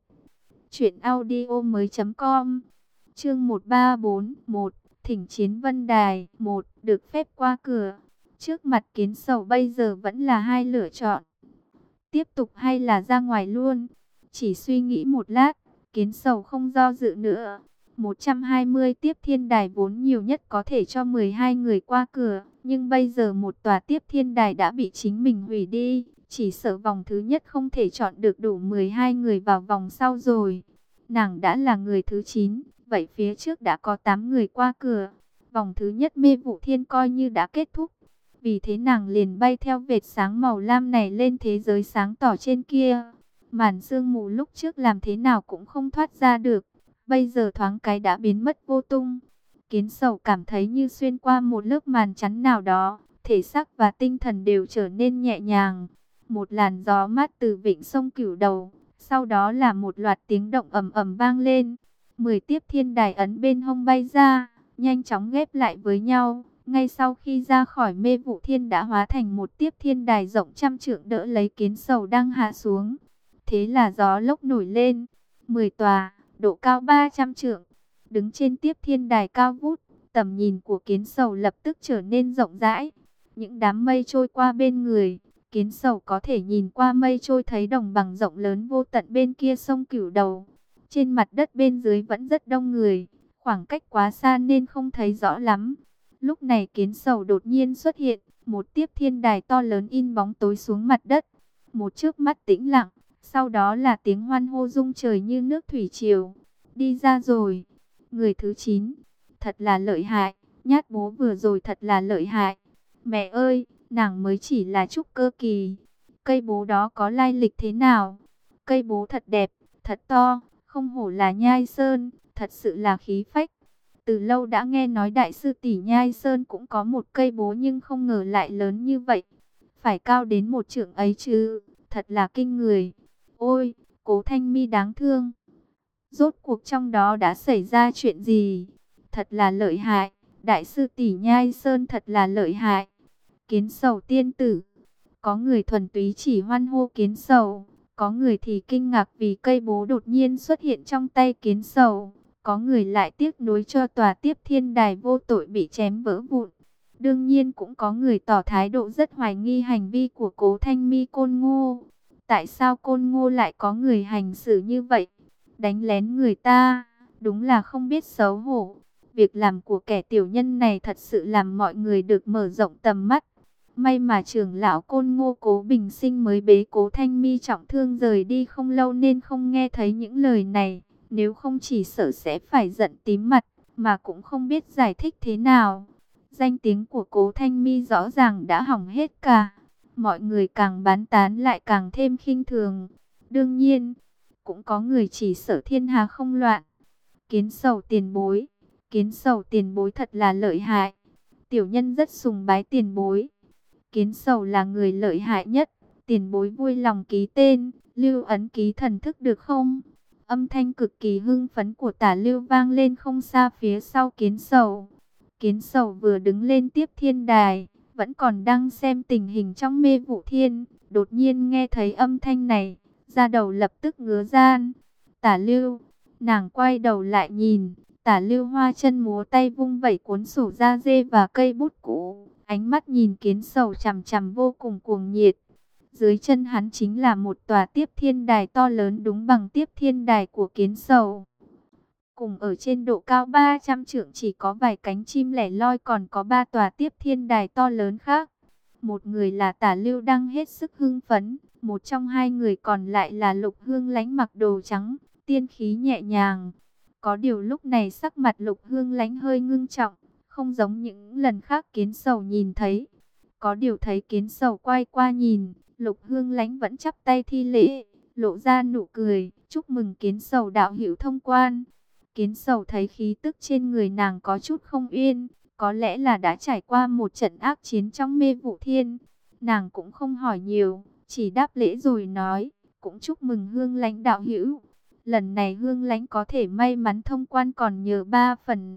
truyệnaudiomoi.com. Chương 1341, Thỉnh Chiến Vân Đài 1, được phép qua cửa. Trước mặt Kiến Sầu bây giờ vẫn là hai lựa chọn. Tiếp tục hay là ra ngoài luôn? Chỉ suy nghĩ một lát, Kiến Sầu không do dự nữa. 120 tiếp thiên đài vốn nhiều nhất có thể cho 12 người qua cửa, nhưng bây giờ một tòa tiếp thiên đài đã bị chính mình hủy đi, chỉ sợ vòng thứ nhất không thể chọn được đủ 12 người vào vòng sau rồi. Nàng đã là người thứ 9, vậy phía trước đã có 8 người qua cửa. Vòng thứ nhất Mê Vụ Thiên coi như đã kết thúc. Vì thế nàng liền bay theo vệt sáng màu lam này lên thế giới sáng tỏ trên kia. Màn sương mù lúc trước làm thế nào cũng không thoát ra được, bây giờ thoáng cái đã biến mất vô tung. Kiến Sầu cảm thấy như xuyên qua một lớp màn chắn nào đó, thể xác và tinh thần đều trở nên nhẹ nhàng. Một làn gió mát từ vịnh sông Cửu Đầu, sau đó là một loạt tiếng động ầm ầm vang lên. 10 tiếp thiên đài ấn bên hông bay ra, nhanh chóng ghép lại với nhau. Ngay sau khi ra khỏi Mê Vụ Thiên đã hóa thành một tiếp thiên đài rộng trăm trượng đỡ lấy Kiến Sầu đang hạ xuống. Thế là gió lốc nổi lên, 10 tòa, độ cao 300 trượng. Đứng trên tiếp thiên đài cao vút, tầm nhìn của Kiến Sầu lập tức trở nên rộng rãi. Những đám mây trôi qua bên người, Kiến Sầu có thể nhìn qua mây trôi thấy đồng bằng rộng lớn vô tận bên kia sông Cửu Đầu. Trên mặt đất bên dưới vẫn rất đông người, khoảng cách quá xa nên không thấy rõ lắm. Lúc này Kiến Sầu đột nhiên xuất hiện, một tiếp thiên đài to lớn in bóng tối xuống mặt đất. Một chớp mắt tĩnh lặng, sau đó là tiếng hoan hô rung trời như nước thủy triều. Đi ra rồi. Người thứ 9, thật là lợi hại, nhát bố vừa rồi thật là lợi hại. Mẹ ơi, nàng mới chỉ là trúc cơ kỳ. Cây bố đó có lai lịch thế nào? Cây bố thật đẹp, thật to, không hổ là Nhai Sơn, thật sự là khí phách. Từ lâu đã nghe nói đại sư tỷ Nhai Sơn cũng có một cây bố nhưng không ngờ lại lớn như vậy. Phải cao đến một trượng ấy chứ, thật là kinh người. Ôi, Cố Thanh Mi đáng thương. Rốt cuộc trong đó đã xảy ra chuyện gì? Thật là lợi hại, đại sư tỷ Nhai Sơn thật là lợi hại. Kiến Sầu tiên tử. Có người thuần túy chỉ hoan hô Kiến Sầu, có người thì kinh ngạc vì cây bố đột nhiên xuất hiện trong tay Kiến Sầu. Có người lại tiếc nuối cho tòa tiếp thiên đài vô tội bị chém vỡ vụn. Đương nhiên cũng có người tỏ thái độ rất hoài nghi hành vi của Cố Thanh Mi Côn Ngô. Tại sao Côn Ngô lại có người hành xử như vậy? Đánh lén người ta, đúng là không biết xấu hổ. Việc làm của kẻ tiểu nhân này thật sự làm mọi người được mở rộng tầm mắt. May mà trưởng lão Côn Ngô Cố Bình Sinh mới bế Cố Thanh Mi trọng thương rời đi không lâu nên không nghe thấy những lời này. Nếu không chỉ sợ sẽ phải giận tím mặt, mà cũng không biết giải thích thế nào. Danh tiếng của Cố Thanh Mi rõ ràng đã hỏng hết cả. Mọi người càng bán tán lại càng thêm khinh thường. Đương nhiên, cũng có người chỉ sợ thiên hà không loạn. Kiến Sầu tiền bối, Kiến Sầu tiền bối thật là lợi hại. Tiểu nhân rất sùng bái tiền bối. Kiến Sầu là người lợi hại nhất. Tiền bối vui lòng ký tên, lưu ấn ký thần thức được không? Âm thanh cực kỳ hưng phấn của Tả Lưu vang lên không xa phía sau Kiến Sầu. Kiến Sầu vừa đứng lên tiếp thiên đài, vẫn còn đang xem tình hình trong Mê Vụ Thiên. Đột nhiên nghe thấy âm thanh này, da đầu lập tức ngứa ran. Tả Lưu, nàng quay đầu lại nhìn, Tả Lưu hoa chân múa tay vung vẩy cuốn sổ da dê và cây bút cũ, ánh mắt nhìn Kiến Sầu chằm chằm vô cùng cuồng nhiệt. Dưới chân hắn chính là một tòa tiếp thiên đài to lớn đúng bằng tiếp thiên đài của Kiến Sầu. Cùng ở trên độ cao 300 trượng chỉ có vài cánh chim lẻ loi, còn có 3 tòa tiếp thiên đài to lớn khác. Một người là Tả Lưu đang hết sức hưng phấn, một trong hai người còn lại là Lục Hương Lánh mặc đồ trắng, tiên khí nhẹ nhàng. Có điều lúc này sắc mặt Lục Hương Lánh hơi ngưng trọng, không giống những lần khác Kiến Sầu nhìn thấy. Có điều thấy Kiến Sầu quay qua nhìn, Lục Hương Lánh vẫn chắp tay thi lễ, lộ ra nụ cười, chúc mừng Kiến Sầu đạo hữu thông quan. Kiến Sầu thấy khí tức trên người nàng có chút không yên, có lẽ là đã trải qua một trận ác chiến trong Mê Vụ Thiên. Nàng cũng không hỏi nhiều, chỉ đáp lễ rồi nói, cũng chúc mừng Hương Lánh đạo hữu. Lần này Hương Lánh có thể may mắn thông quan còn nhờ 3 phần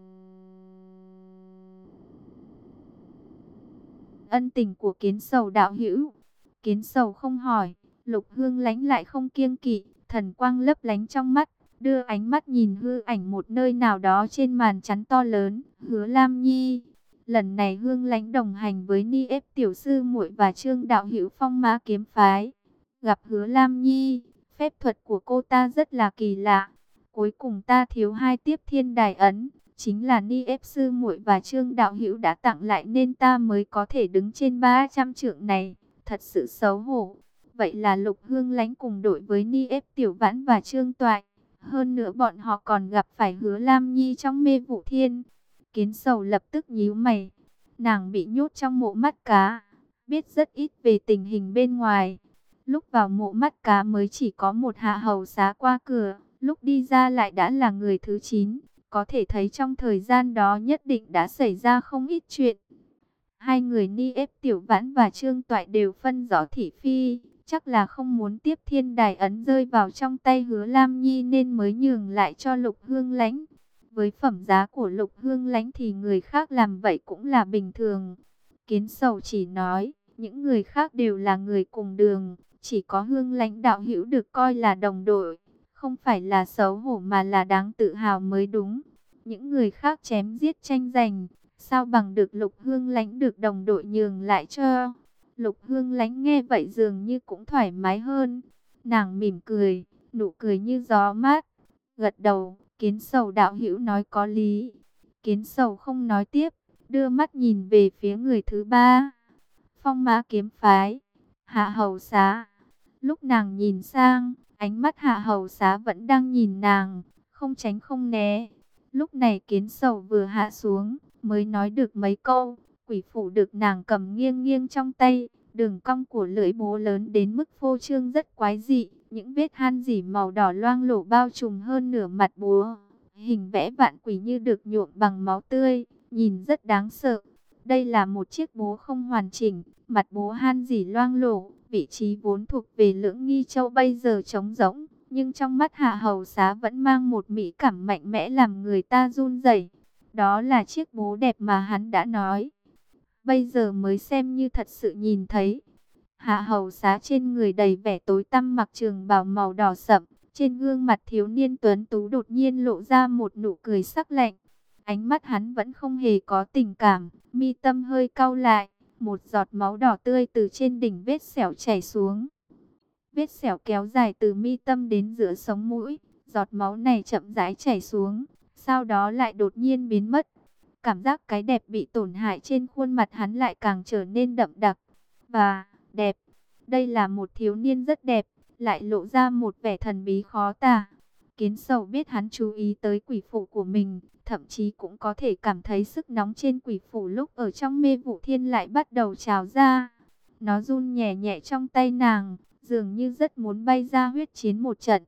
ân tình của Kiến Sầu đạo hữu. Kiến Sầu không hỏi, Lục Hương Lánh lại không kiêng kỵ, thần quang lấp lánh trong mắt, đưa ánh mắt nhìn hư ảnh một nơi nào đó trên màn chắn to lớn, Hứa Lam Nhi. Lần này Hương Lánh đồng hành với Ni ép tiểu sư muội và Trương đạo hữu Phong Mã kiếm phái. Gặp Hứa Lam Nhi, phép thuật của cô ta rất là kỳ lạ. Cuối cùng ta thiếu 2 tiếp thiên đài ấn, chính là Ni ép sư muội và Trương đạo hữu đã tặng lại nên ta mới có thể đứng trên 300 trượng này. Thật sự xấu hổ. Vậy là Lục Hương Lánh cùng đội với Ni ép Tiểu Vãn và Trương Toại. Hơn nữa bọn họ còn gặp phải Hứa Lam Nhi trong Mê Vụ Thiên. Kiến Sầu lập tức nhíu mày. Nàng bị nhốt trong mộ mắt cá, biết rất ít về tình hình bên ngoài. Lúc vào mộ mắt cá mới chỉ có một hạ hầu xá qua cửa, lúc đi ra lại đã là người thứ 9. Có thể thấy trong thời gian đó nhất định đã xảy ra không ít chuyện. Hai người Ni ép Tiểu Vãn và Trương Toại đều phân rõ thị phi, chắc là không muốn tiếp thiên đài ấn rơi vào trong tay Hứa Lam Nhi nên mới nhường lại cho Lục Hương Lánh. Với phẩm giá của Lục Hương Lánh thì người khác làm vậy cũng là bình thường. Kiến Sầu chỉ nói, những người khác đều là người cùng đường, chỉ có Hương Lánh đạo hữu được coi là đồng đội, không phải là xấu hổ mà là đáng tự hào mới đúng. Những người khác chém giết tranh giành, sao bằng được Lục Hương Lánh được đồng đội nhường lại cho. Lục Hương Lánh nghe vậy dường như cũng thoải mái hơn. Nàng mỉm cười, nụ cười như gió mát, gật đầu, Kiến Sầu đạo hữu nói có lý. Kiến Sầu không nói tiếp, đưa mắt nhìn về phía người thứ 3. Phong Mã kiếm phái, Hạ Hầu Xá. Lúc nàng nhìn sang, ánh mắt Hạ Hầu Xá vẫn đang nhìn nàng, không tránh không né. Lúc này Kiến Sầu vừa hạ xuống, mới nói được mấy câu, quỷ phủ được nàng cầm nghiêng nghiêng trong tay, đường cong của lưỡi búa lớn đến mức phô trương rất quái dị, những vết han rỉ màu đỏ loang lổ bao trùm hơn nửa mặt búa, hình vẽ vạn quỷ như được nhuộm bằng máu tươi, nhìn rất đáng sợ. Đây là một chiếc búa không hoàn chỉnh, mặt búa han rỉ loang lổ, vị trí vốn thuộc về Lưỡng Nghi Châu bây giờ trống rỗng, nhưng trong mắt Hạ Hầu Xá vẫn mang một mỹ cảm mạnh mẽ làm người ta run rẩy. Đó là chiếc búa đẹp mà hắn đã nói. Bây giờ mới xem như thật sự nhìn thấy. Hạ Hầu Xá trên người đầy vẻ tối tăm mặc trường bào màu đỏ sậm, trên gương mặt thiếu niên tuấn tú đột nhiên lộ ra một nụ cười sắc lạnh. Ánh mắt hắn vẫn không hề có tình cảm, mi tâm hơi cau lại, một giọt máu đỏ tươi từ trên đỉnh vết sẹo chảy xuống. Vết sẹo kéo dài từ mi tâm đến giữa sống mũi, giọt máu này chậm rãi chảy xuống, sau đó lại đột nhiên biến mất. Cảm giác cái đẹp bị tổn hại trên khuôn mặt hắn lại càng trở nên đậm đặc và đẹp. Đây là một thiếu niên rất đẹp, lại lộ ra một vẻ thần bí khó tả. Kiến Sầu biết hắn chú ý tới quỷ phủ của mình, thậm chí cũng có thể cảm thấy sức nóng trên quỷ phủ lúc ở trong Mê Vụ Thiên lại bắt đầu trào ra. Nó run nhẹ nhẹ trong tay nàng, dường như rất muốn bay ra huyết chiến một trận.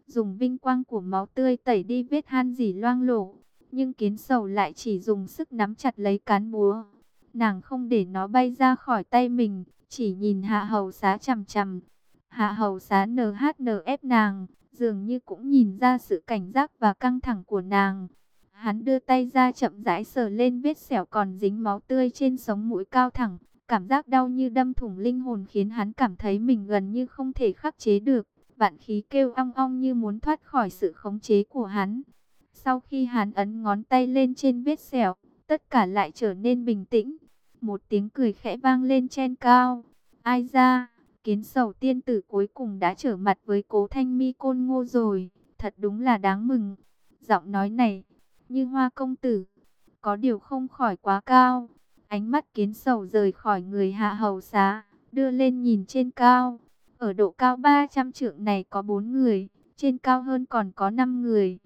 dùng vinh quang của máu tươi tẩy đi vết han rỉ loang lổ. Nhưng Kiến Sầu lại chỉ dùng sức nắm chặt lấy cán búa. Nàng không để nó bay ra khỏi tay mình, chỉ nhìn Hạ Hầu Xá chằm chằm. Hạ Hầu Xá ép nàng, dường như cũng nhìn ra sự cảnh giác và căng thẳng của nàng. Hắn đưa tay ra chậm rãi sờ lên vết sẹo còn dính máu tươi trên sống mũi cao thẳng. Cảm giác đau như đâm thủng linh hồn khiến hắn cảm thấy mình gần như không thể khắc chế được. Vạn khí kêu ong ong như muốn thoát khỏi sự khống chế của hắn. Sau khi hắn ấn ngón tay lên trên vết sẹo, tất cả lại trở nên bình tĩnh. Một tiếng cười khẽ vang lên trên cao. Ai ra, Kiến Sầu tiên tử cuối cùng đã trở mặt với Cố Thanh Mi Côn Ngô rồi. Thật đúng là đáng mừng. Giọng nói này, như Hoa công tử, có điều không khỏi quá cao. Ánh mắt Kiến Sầu rời khỏi người Hạ Hầu Xá, đưa lên nhìn trên cao. Ở độ cao 300 trượng này có 4 người, trên cao hơn còn có 5 người.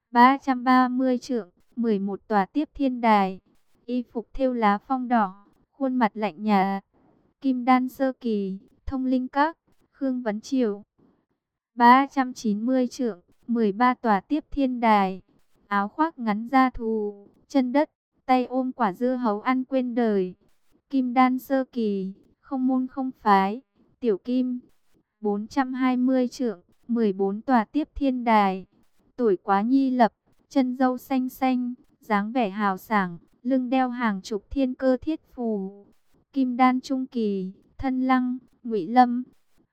330 trượng, 11 tòa tiếp thiên đài, y phục thêu lá phong đỏ, khuôn mặt lạnh nhạt. Kim đan sơ kỳ, thông linh các, Khương Vấn Triều. 390 trượng, 13 tòa tiếp thiên đài, áo khoác ngắn da thú, chân đất, tay ôm quả dưa hấu ăn quên đời. Kim đan sơ kỳ, không môn không phái, tiểu kim. 420 trượng, 14 tòa tiếp thiên đài, tuổi quá nhi lập, chân râu xanh xanh, dáng vẻ hào sảng, lưng đeo hàng chục thiên cơ thiết phù. Kim đan trung kỳ, thân lăng, Ngụy Lâm.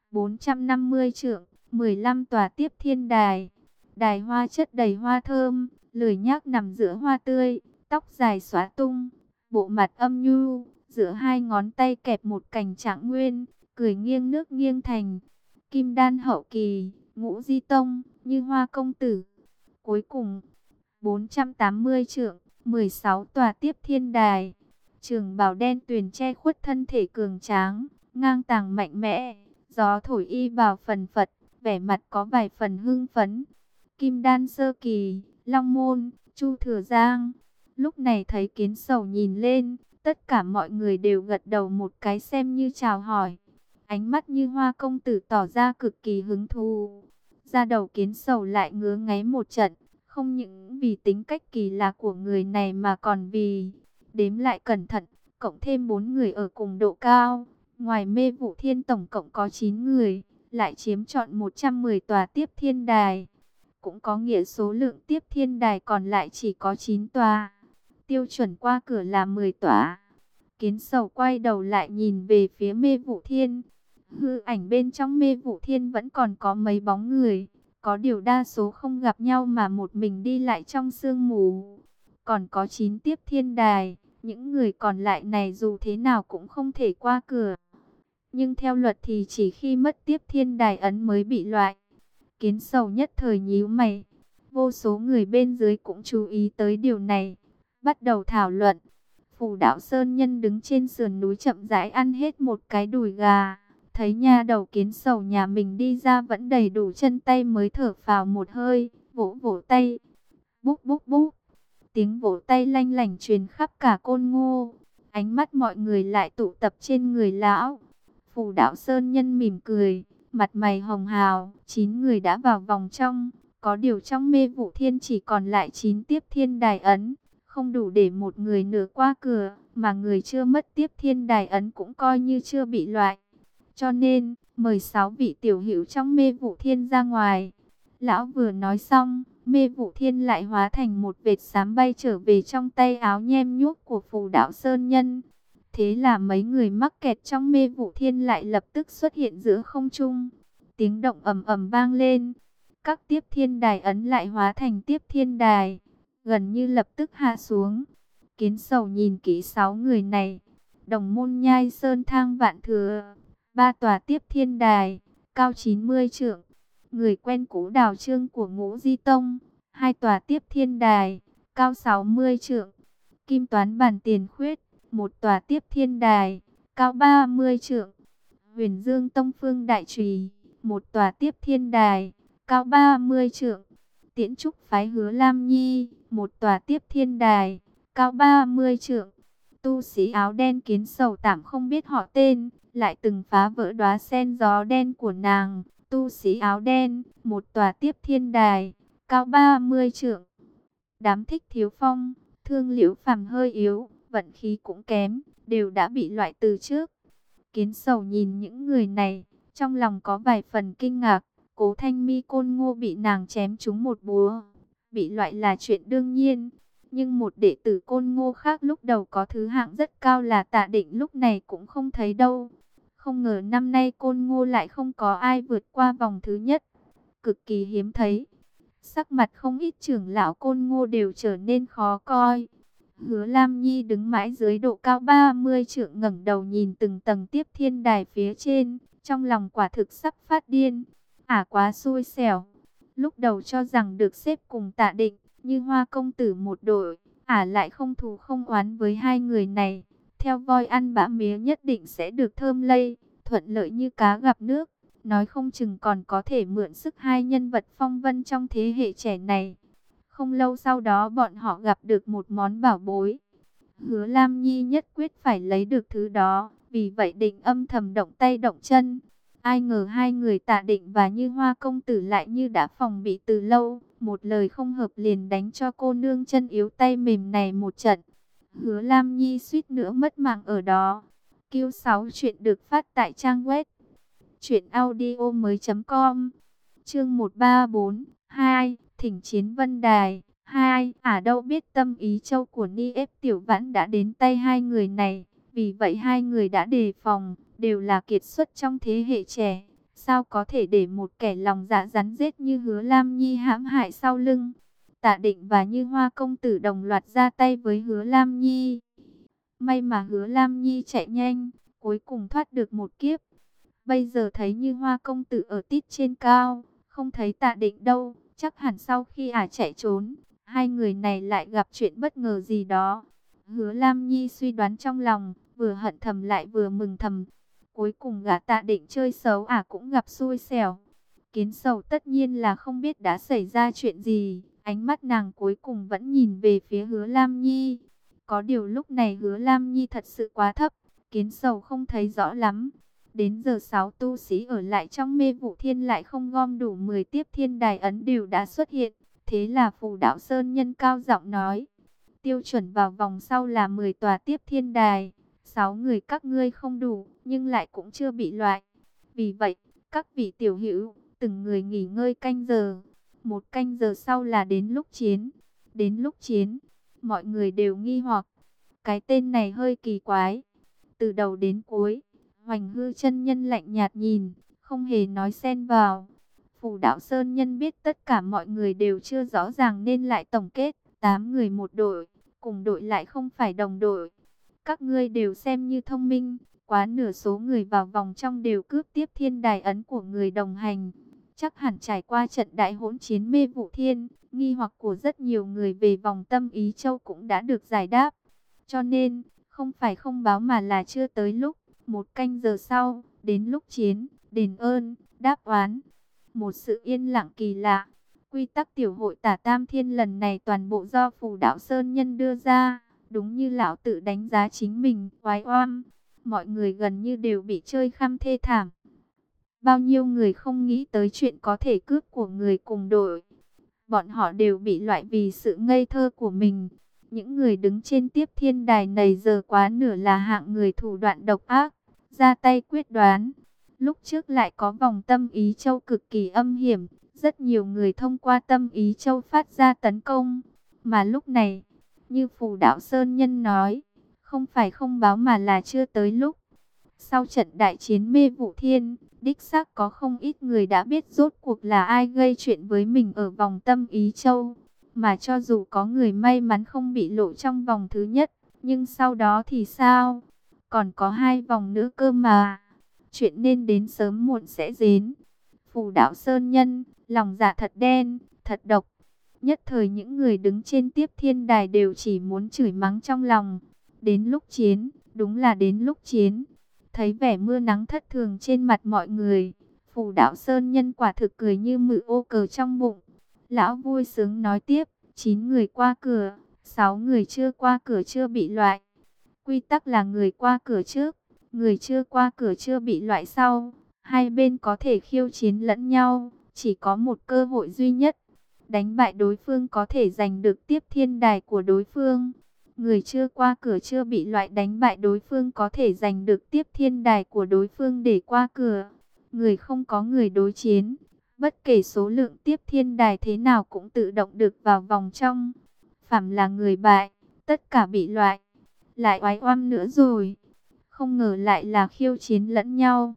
450 trượng, 15 tòa tiếp thiên đài, đài hoa chất đầy hoa thơm, lười nhác nằm giữa hoa tươi, tóc dài xóa tung, bộ mặt âm nhu, giữa hai ngón tay kẹp một cành trạng nguyên, cười nghiêng nước nghiêng thành. Kim đan hậu kỳ, Ngũ Di Tông, Như Hoa công tử. Cuối cùng, 480 trượng, 16 tòa tiếp thiên đài, trường bào đen tuyền che khuất thân thể cường tráng, ngang tàng mạnh mẽ, gió thổi y vào phần phật, vẻ mặt có vài phần hưng phấn. Kim đan sơ kỳ, Long Môn, Chu Thừa Giang. Lúc này thấy Kiến Sầu nhìn lên, tất cả mọi người đều gật đầu một cái xem như chào hỏi. Ánh mắt Như Hoa công tử tỏ ra cực kỳ hứng thú. Da đầu Kiến Sầu lại ngứa ngáy một trận, không những vì tính cách kỳ lạ của người này mà còn vì đếm lại cẩn thận, cộng thêm 4 người ở cùng độ cao, ngoài Mê Vụ Thiên tổng cộng có 9 người, lại chiếm trọn 110 tòa tiếp thiên đài. Cũng có nghĩa số lượng tiếp thiên đài còn lại chỉ có 9 tòa. Tiêu chuẩn qua cửa là 10 tòa. Kiến Sầu quay đầu lại nhìn về phía Mê Vụ Thiên. Hư ảnh bên trong Mê Vụ Thiên vẫn còn có mấy bóng người, có điều đa số không gặp nhau mà một mình đi lại trong sương mù. Còn có 9 tiếp thiên đài, những người còn lại này dù thế nào cũng không thể qua cửa. Nhưng theo luật thì chỉ khi mất tiếp thiên đài ấn mới bị loại. Kiến Sầu nhất thời nhíu mày. Vô số người bên dưới cũng chú ý tới điều này, bắt đầu thảo luận. Phù Đạo Sơn Nhân đứng trên sườn núi chậm rãi ăn hết một cái đùi gà. Thấy nha đầu Kiến Sầu nhà mình đi ra vẫn đầy đủ chân tay mới thở phào một hơi, vỗ vỗ tay. Búp búp búp. Tiếng vỗ tay lanh lảnh truyền khắp cả Côn Ngô. Ánh mắt mọi người lại tụ tập trên người lão. Phù Đạo Sơn Nhân mỉm cười, mặt mày hồng hào. 9 người đã vào vòng trong. Có điều trong Mê Vụ Thiên chỉ còn lại 9 tiếp thiên đài ấn, không đủ để một người nửa qua cửa, mà người chưa mất tiếp thiên đài ấn cũng coi như chưa bị loại. Cho nên, mời 6 vị tiểu hữu trong Mê Vụ Thiên ra ngoài. Lão vừa nói xong, Mê Vụ Thiên lại hóa thành một vệt xám bay trở về trong tay áo nhem nhuốc của Phù Đạo Sơn Nhân. Thế là mấy người mắc kẹt trong Mê Vụ Thiên lại lập tức xuất hiện giữa không trung. Tiếng động ầm ầm vang lên. Các tiếp thiên đài ấn lại hóa thành tiếp thiên đài, gần như lập tức hạ xuống. Kiến Sầu nhìn kỹ 6 người này. Đồng Môn Nhai Sơn Thang Vạn Thừa, 3 tòa tiếp thiên đài, cao 90 trượng. Người quen cũ Đào Trương của Ngũ Di Tông, 2 tòa tiếp thiên đài, cao 60 trượng. Kim Toán Bản Tiền Khuyết, 1 tòa tiếp thiên đài, cao 30 trượng. Huyền Dương Tông Phương Đại Trùy, 1 tòa tiếp thiên đài, cao 30 trượng. Tiễn Trúc Phái Hứa Lam Nhi, 1 tòa tiếp thiên đài, cao 30 trượng. Tu sĩ áo đen Kiến Sầu tạm không biết họ tên, lại từng phá vỡ đóa sen gió đen của nàng, tu sĩ áo đen, một tòa tiếp thiên đài, cao 30 trượng. Đám Thích Thiếu Phong, Thương Liễu Phàm hơi yếu, vận khí cũng kém, đều đã bị loại từ trước. Kiến Sầu nhìn những người này, trong lòng có vài phần kinh ngạc. Cố Thanh Mi Côn Ngô bị nàng chém trúng một búa, bị loại là chuyện đương nhiên. Nhưng một đệ tử Côn Ngô khác lúc đầu có thứ hạng rất cao là Tạ Định lúc này cũng không thấy đâu. Không ngờ năm nay Côn Ngô lại không có ai vượt qua vòng thứ nhất, cực kỳ hiếm thấy. Sắc mặt không ít trưởng lão Côn Ngô đều trở nên khó coi. Hứa Lam Nhi đứng mãi dưới độ cao 30 trượng, ngẩng đầu nhìn từng tầng tiếp thiên đài phía trên, trong lòng quả thực sắp phát điên. Quá xui xẻo. Lúc đầu cho rằng được xếp cùng Tạ Định, Như Hoa công tử một đội, lại không thù không oán với hai người này. Theo voi ăn bã mía nhất định sẽ được thơm lây, thuận lợi như cá gặp nước. Nói không chừng còn có thể mượn sức hai nhân vật phong vân trong thế hệ trẻ này. Không lâu sau đó bọn họ gặp được một món bảo bối. Hứa Lam Nhi nhất quyết phải lấy được thứ đó, vì vậy định âm thầm động tay động chân. Ai ngờ hai người Tạ Định và Như Hoa công tử lại như đã phòng bị từ lâu, một lời không hợp liền đánh cho cô nương chân yếu tay mềm này một trận. Hứa Lam Nhi suýt nữa mất mạng ở đó. Q6 chuyện được phát tại trang web truyệnaudiomoi.com. Chương 134, 2, Thỉnh Chiến Vân Đài 2. Đâu biết tâm ý châu của Ni ép Tiểu Vãn đã đến tay hai người này, vì vậy hai người đã đề phòng, đều là kiệt xuất trong thế hệ trẻ. Sao có thể để một kẻ lòng dạ rắn rết như Hứa Lam Nhi hãm hại sau lưng? Tạ Định và Như Hoa công tử đồng loạt ra tay với Hứa Lam Nhi. May mà Hứa Lam Nhi chạy nhanh, cuối cùng thoát được một kiếp. Bây giờ thấy Như Hoa công tử ở tít trên cao, không thấy Tạ Định đâu, chắc hẳn sau khi chạy trốn, hai người này lại gặp chuyện bất ngờ gì đó. Hứa Lam Nhi suy đoán trong lòng, vừa hận thầm lại vừa mừng thầm. Cuối cùng gã Tạ Định chơi xấu cũng gặp xui xẻo. Kiến Sầu tất nhiên là không biết đã xảy ra chuyện gì, ánh mắt nàng cuối cùng vẫn nhìn về phía Hứa Lam Nhi. Có điều lúc này Hứa Lam Nhi thật sự quá thấp, Kiến Sầu không thấy rõ lắm. Đến giờ 6 tu sĩ ở lại trong Mê Vụ Thiên lại không gom đủ 10 tiếp thiên đài ấn đều đã xuất hiện. Thế là Phù Đạo Sơn Nhân cao giọng nói, tiêu chuẩn vào vòng sau là 10 tòa tiếp thiên đài. 6 người các ngươi không đủ, nhưng lại cũng chưa bị loại. Vì vậy, các vị tiểu hữu, từng người nghỉ ngơi canh giờ. Một canh giờ sau là đến lúc chiến. Đến lúc chiến, mọi người đều nghi hoặc. Cái tên này hơi kỳ quái. Từ đầu đến cuối, Hoành Hư chân nhân lạnh nhạt nhìn, không hề nói xen vào. Phù Đạo Sơn Nhân biết tất cả mọi người đều chưa rõ ràng nên lại tổng kết. 8 người một đội, cùng đội lại không phải đồng đội. Các ngươi đều xem như thông minh, quá nửa số người vào vòng trong đều cướp tiếp thiên đài ấn của người đồng hành. Chắc hẳn trải qua trận đại hỗn chiến Mê Vụ Thiên, nghi hoặc của rất nhiều người về vòng Tâm Ý Châu cũng đã được giải đáp. Cho nên, không phải không báo mà là chưa tới lúc. Một canh giờ sau, đến lúc chiến, đền ơn, đáp oán. Một sự yên lặng kỳ lạ. Quy tắc tiểu hội Tả Tam Thiên lần này toàn bộ do Phù Đạo Sơn Nhân đưa ra. Đúng như lão tự đánh giá chính mình, oái oăm. Mọi người gần như đều bị chơi khăm thê thảm. Bao nhiêu người không nghĩ tới chuyện có thể cướp của người cùng đội. Bọn họ đều bị loại vì sự ngây thơ của mình. Những người đứng trên tiếp thiên đài này giờ quá nửa là hạng người thủ đoạn độc ác, ra tay quyết đoán. Lúc trước lại có vòng Tâm Ý Châu cực kỳ âm hiểm, rất nhiều người thông qua Tâm Ý Châu phát ra tấn công. Mà lúc này, như Phù Đạo Sơn Nhân nói, không phải không báo mà là chưa tới lúc. Sau trận đại chiến Mê Vụ Thiên, đích xác có không ít người đã biết rốt cuộc là ai gây chuyện với mình ở vòng Tâm Ý Châu. Mà cho dù có người may mắn không bị lộ trong vòng thứ nhất, nhưng sau đó thì sao? Còn có 2 vòng nữa cơ mà. Chuyện nên đến sớm muộn sẽ đến. Phù Đạo Sơn Nhân, lòng dạ thật đen, thật độc. Nhất thời những người đứng trên tiếp thiên đài đều chỉ muốn chửi mắng trong lòng. Đến lúc chiến, đúng là đến lúc chiến. Thấy vẻ mưa nắng thất thường trên mặt mọi người, Phù Đạo Sơn Nhân quả thực cười như mự ô cờ trong bụng. Lão vui sướng nói tiếp, 9 người qua cửa, 6 người chưa qua cửa chưa bị loại. Quy tắc là người qua cửa trước, người chưa qua cửa chưa bị loại sau. Hai bên có thể khiêu chiến lẫn nhau, chỉ có một cơ hội duy nhất. Đánh bại đối phương có thể giành được tiếp thiên đài của đối phương. Người chưa qua cửa chưa bị loại đánh bại đối phương có thể giành được tiếp thiên đài của đối phương để qua cửa. Người không có người đối chiến, bất kể số lượng tiếp thiên đài thế nào cũng tự động được vào vòng trong. Phàm là người bại, tất cả bị loại. Lại oái oăm nữa rồi. Không ngờ lại là khiêu chiến lẫn nhau.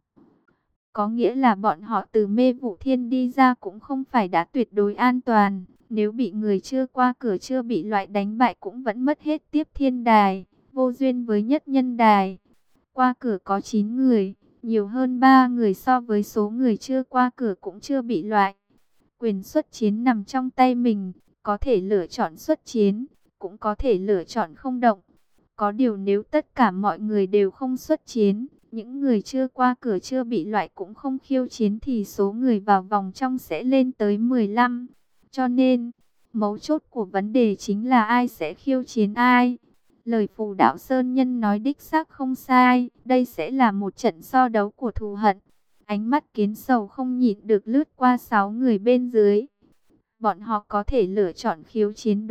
Có nghĩa là bọn họ từ Mê Vụ Thiên đi ra cũng không phải đã tuyệt đối an toàn. Nếu bị người chưa qua cửa chưa bị loại đánh bại cũng vẫn mất hết tiếp thiên đài, vô duyên với nhất nhân đài. Qua cửa có 9 người, nhiều hơn 3 người so với số người chưa qua cửa cũng chưa bị loại. Quyền xuất chiến nằm trong tay mình, có thể lựa chọn xuất chiến, cũng có thể lựa chọn không động. Có điều nếu tất cả mọi người đều không xuất chiến, những người chưa qua cửa chưa bị loại cũng không khiêu chiến thì số người vào vòng trong sẽ lên tới 15. Cho nên, mấu chốt của vấn đề chính là ai sẽ khiêu chiến ai. Lời Phù Đạo Sơn Nhân nói đích xác không sai, đây sẽ là một trận so đấu của thù hận. Ánh mắt Kiến Sầu không nhịn được lướt qua 6 người bên dưới. Bọn họ có thể lựa chọn khiêu chiến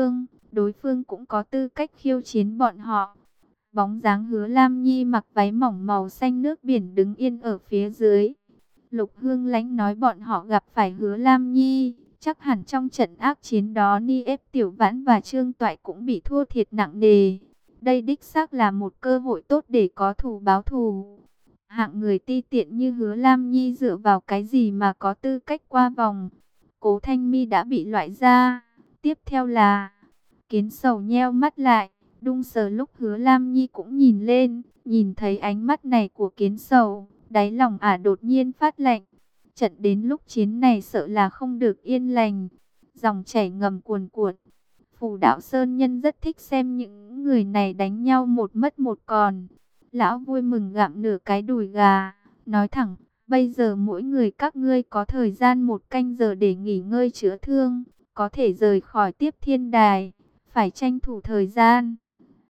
đối phương cũng có tư cách khiêu chiến bọn họ. Bóng dáng Hứa Lam Nhi mặc váy mỏng màu xanh nước biển đứng yên ở phía dưới. Lục Hương Lãnh nói bọn họ gặp phải Hứa Lam Nhi, chắc hẳn trong trận ác chiến đó Ni ép Tiểu Vãn và Trương Toại cũng bị thua thiệt nặng nề. Đây đích xác là một cơ hội tốt để có thù báo thù. Hạng người ti tiện như Hứa Lam Nhi dựa vào cái gì mà có tư cách qua vòng. Cố Thanh Mi đã bị loại ra. Tiếp theo là Kiến Sầu nheo mắt lại. Đung sờ lúc Hứa Lam Nhi cũng nhìn lên, nhìn thấy ánh mắt này của Kiến Sầu, đáy lòng ả đột nhiên phát lạnh. Trận đến lúc chiến này sợ là không được yên lành. Dòng chảy ngầm cuồn cuộn. Phù Đạo Sơn Nhân rất thích xem những người này đánh nhau một mất một còn. Lão vui mừng gặm nửa cái đùi gà, nói thẳng, bây giờ mỗi người các ngươi có thời gian 1 canh giờ để nghỉ ngơi chữa thương, có thể rời khỏi tiếp thiên đài, phải tranh thủ thời gian.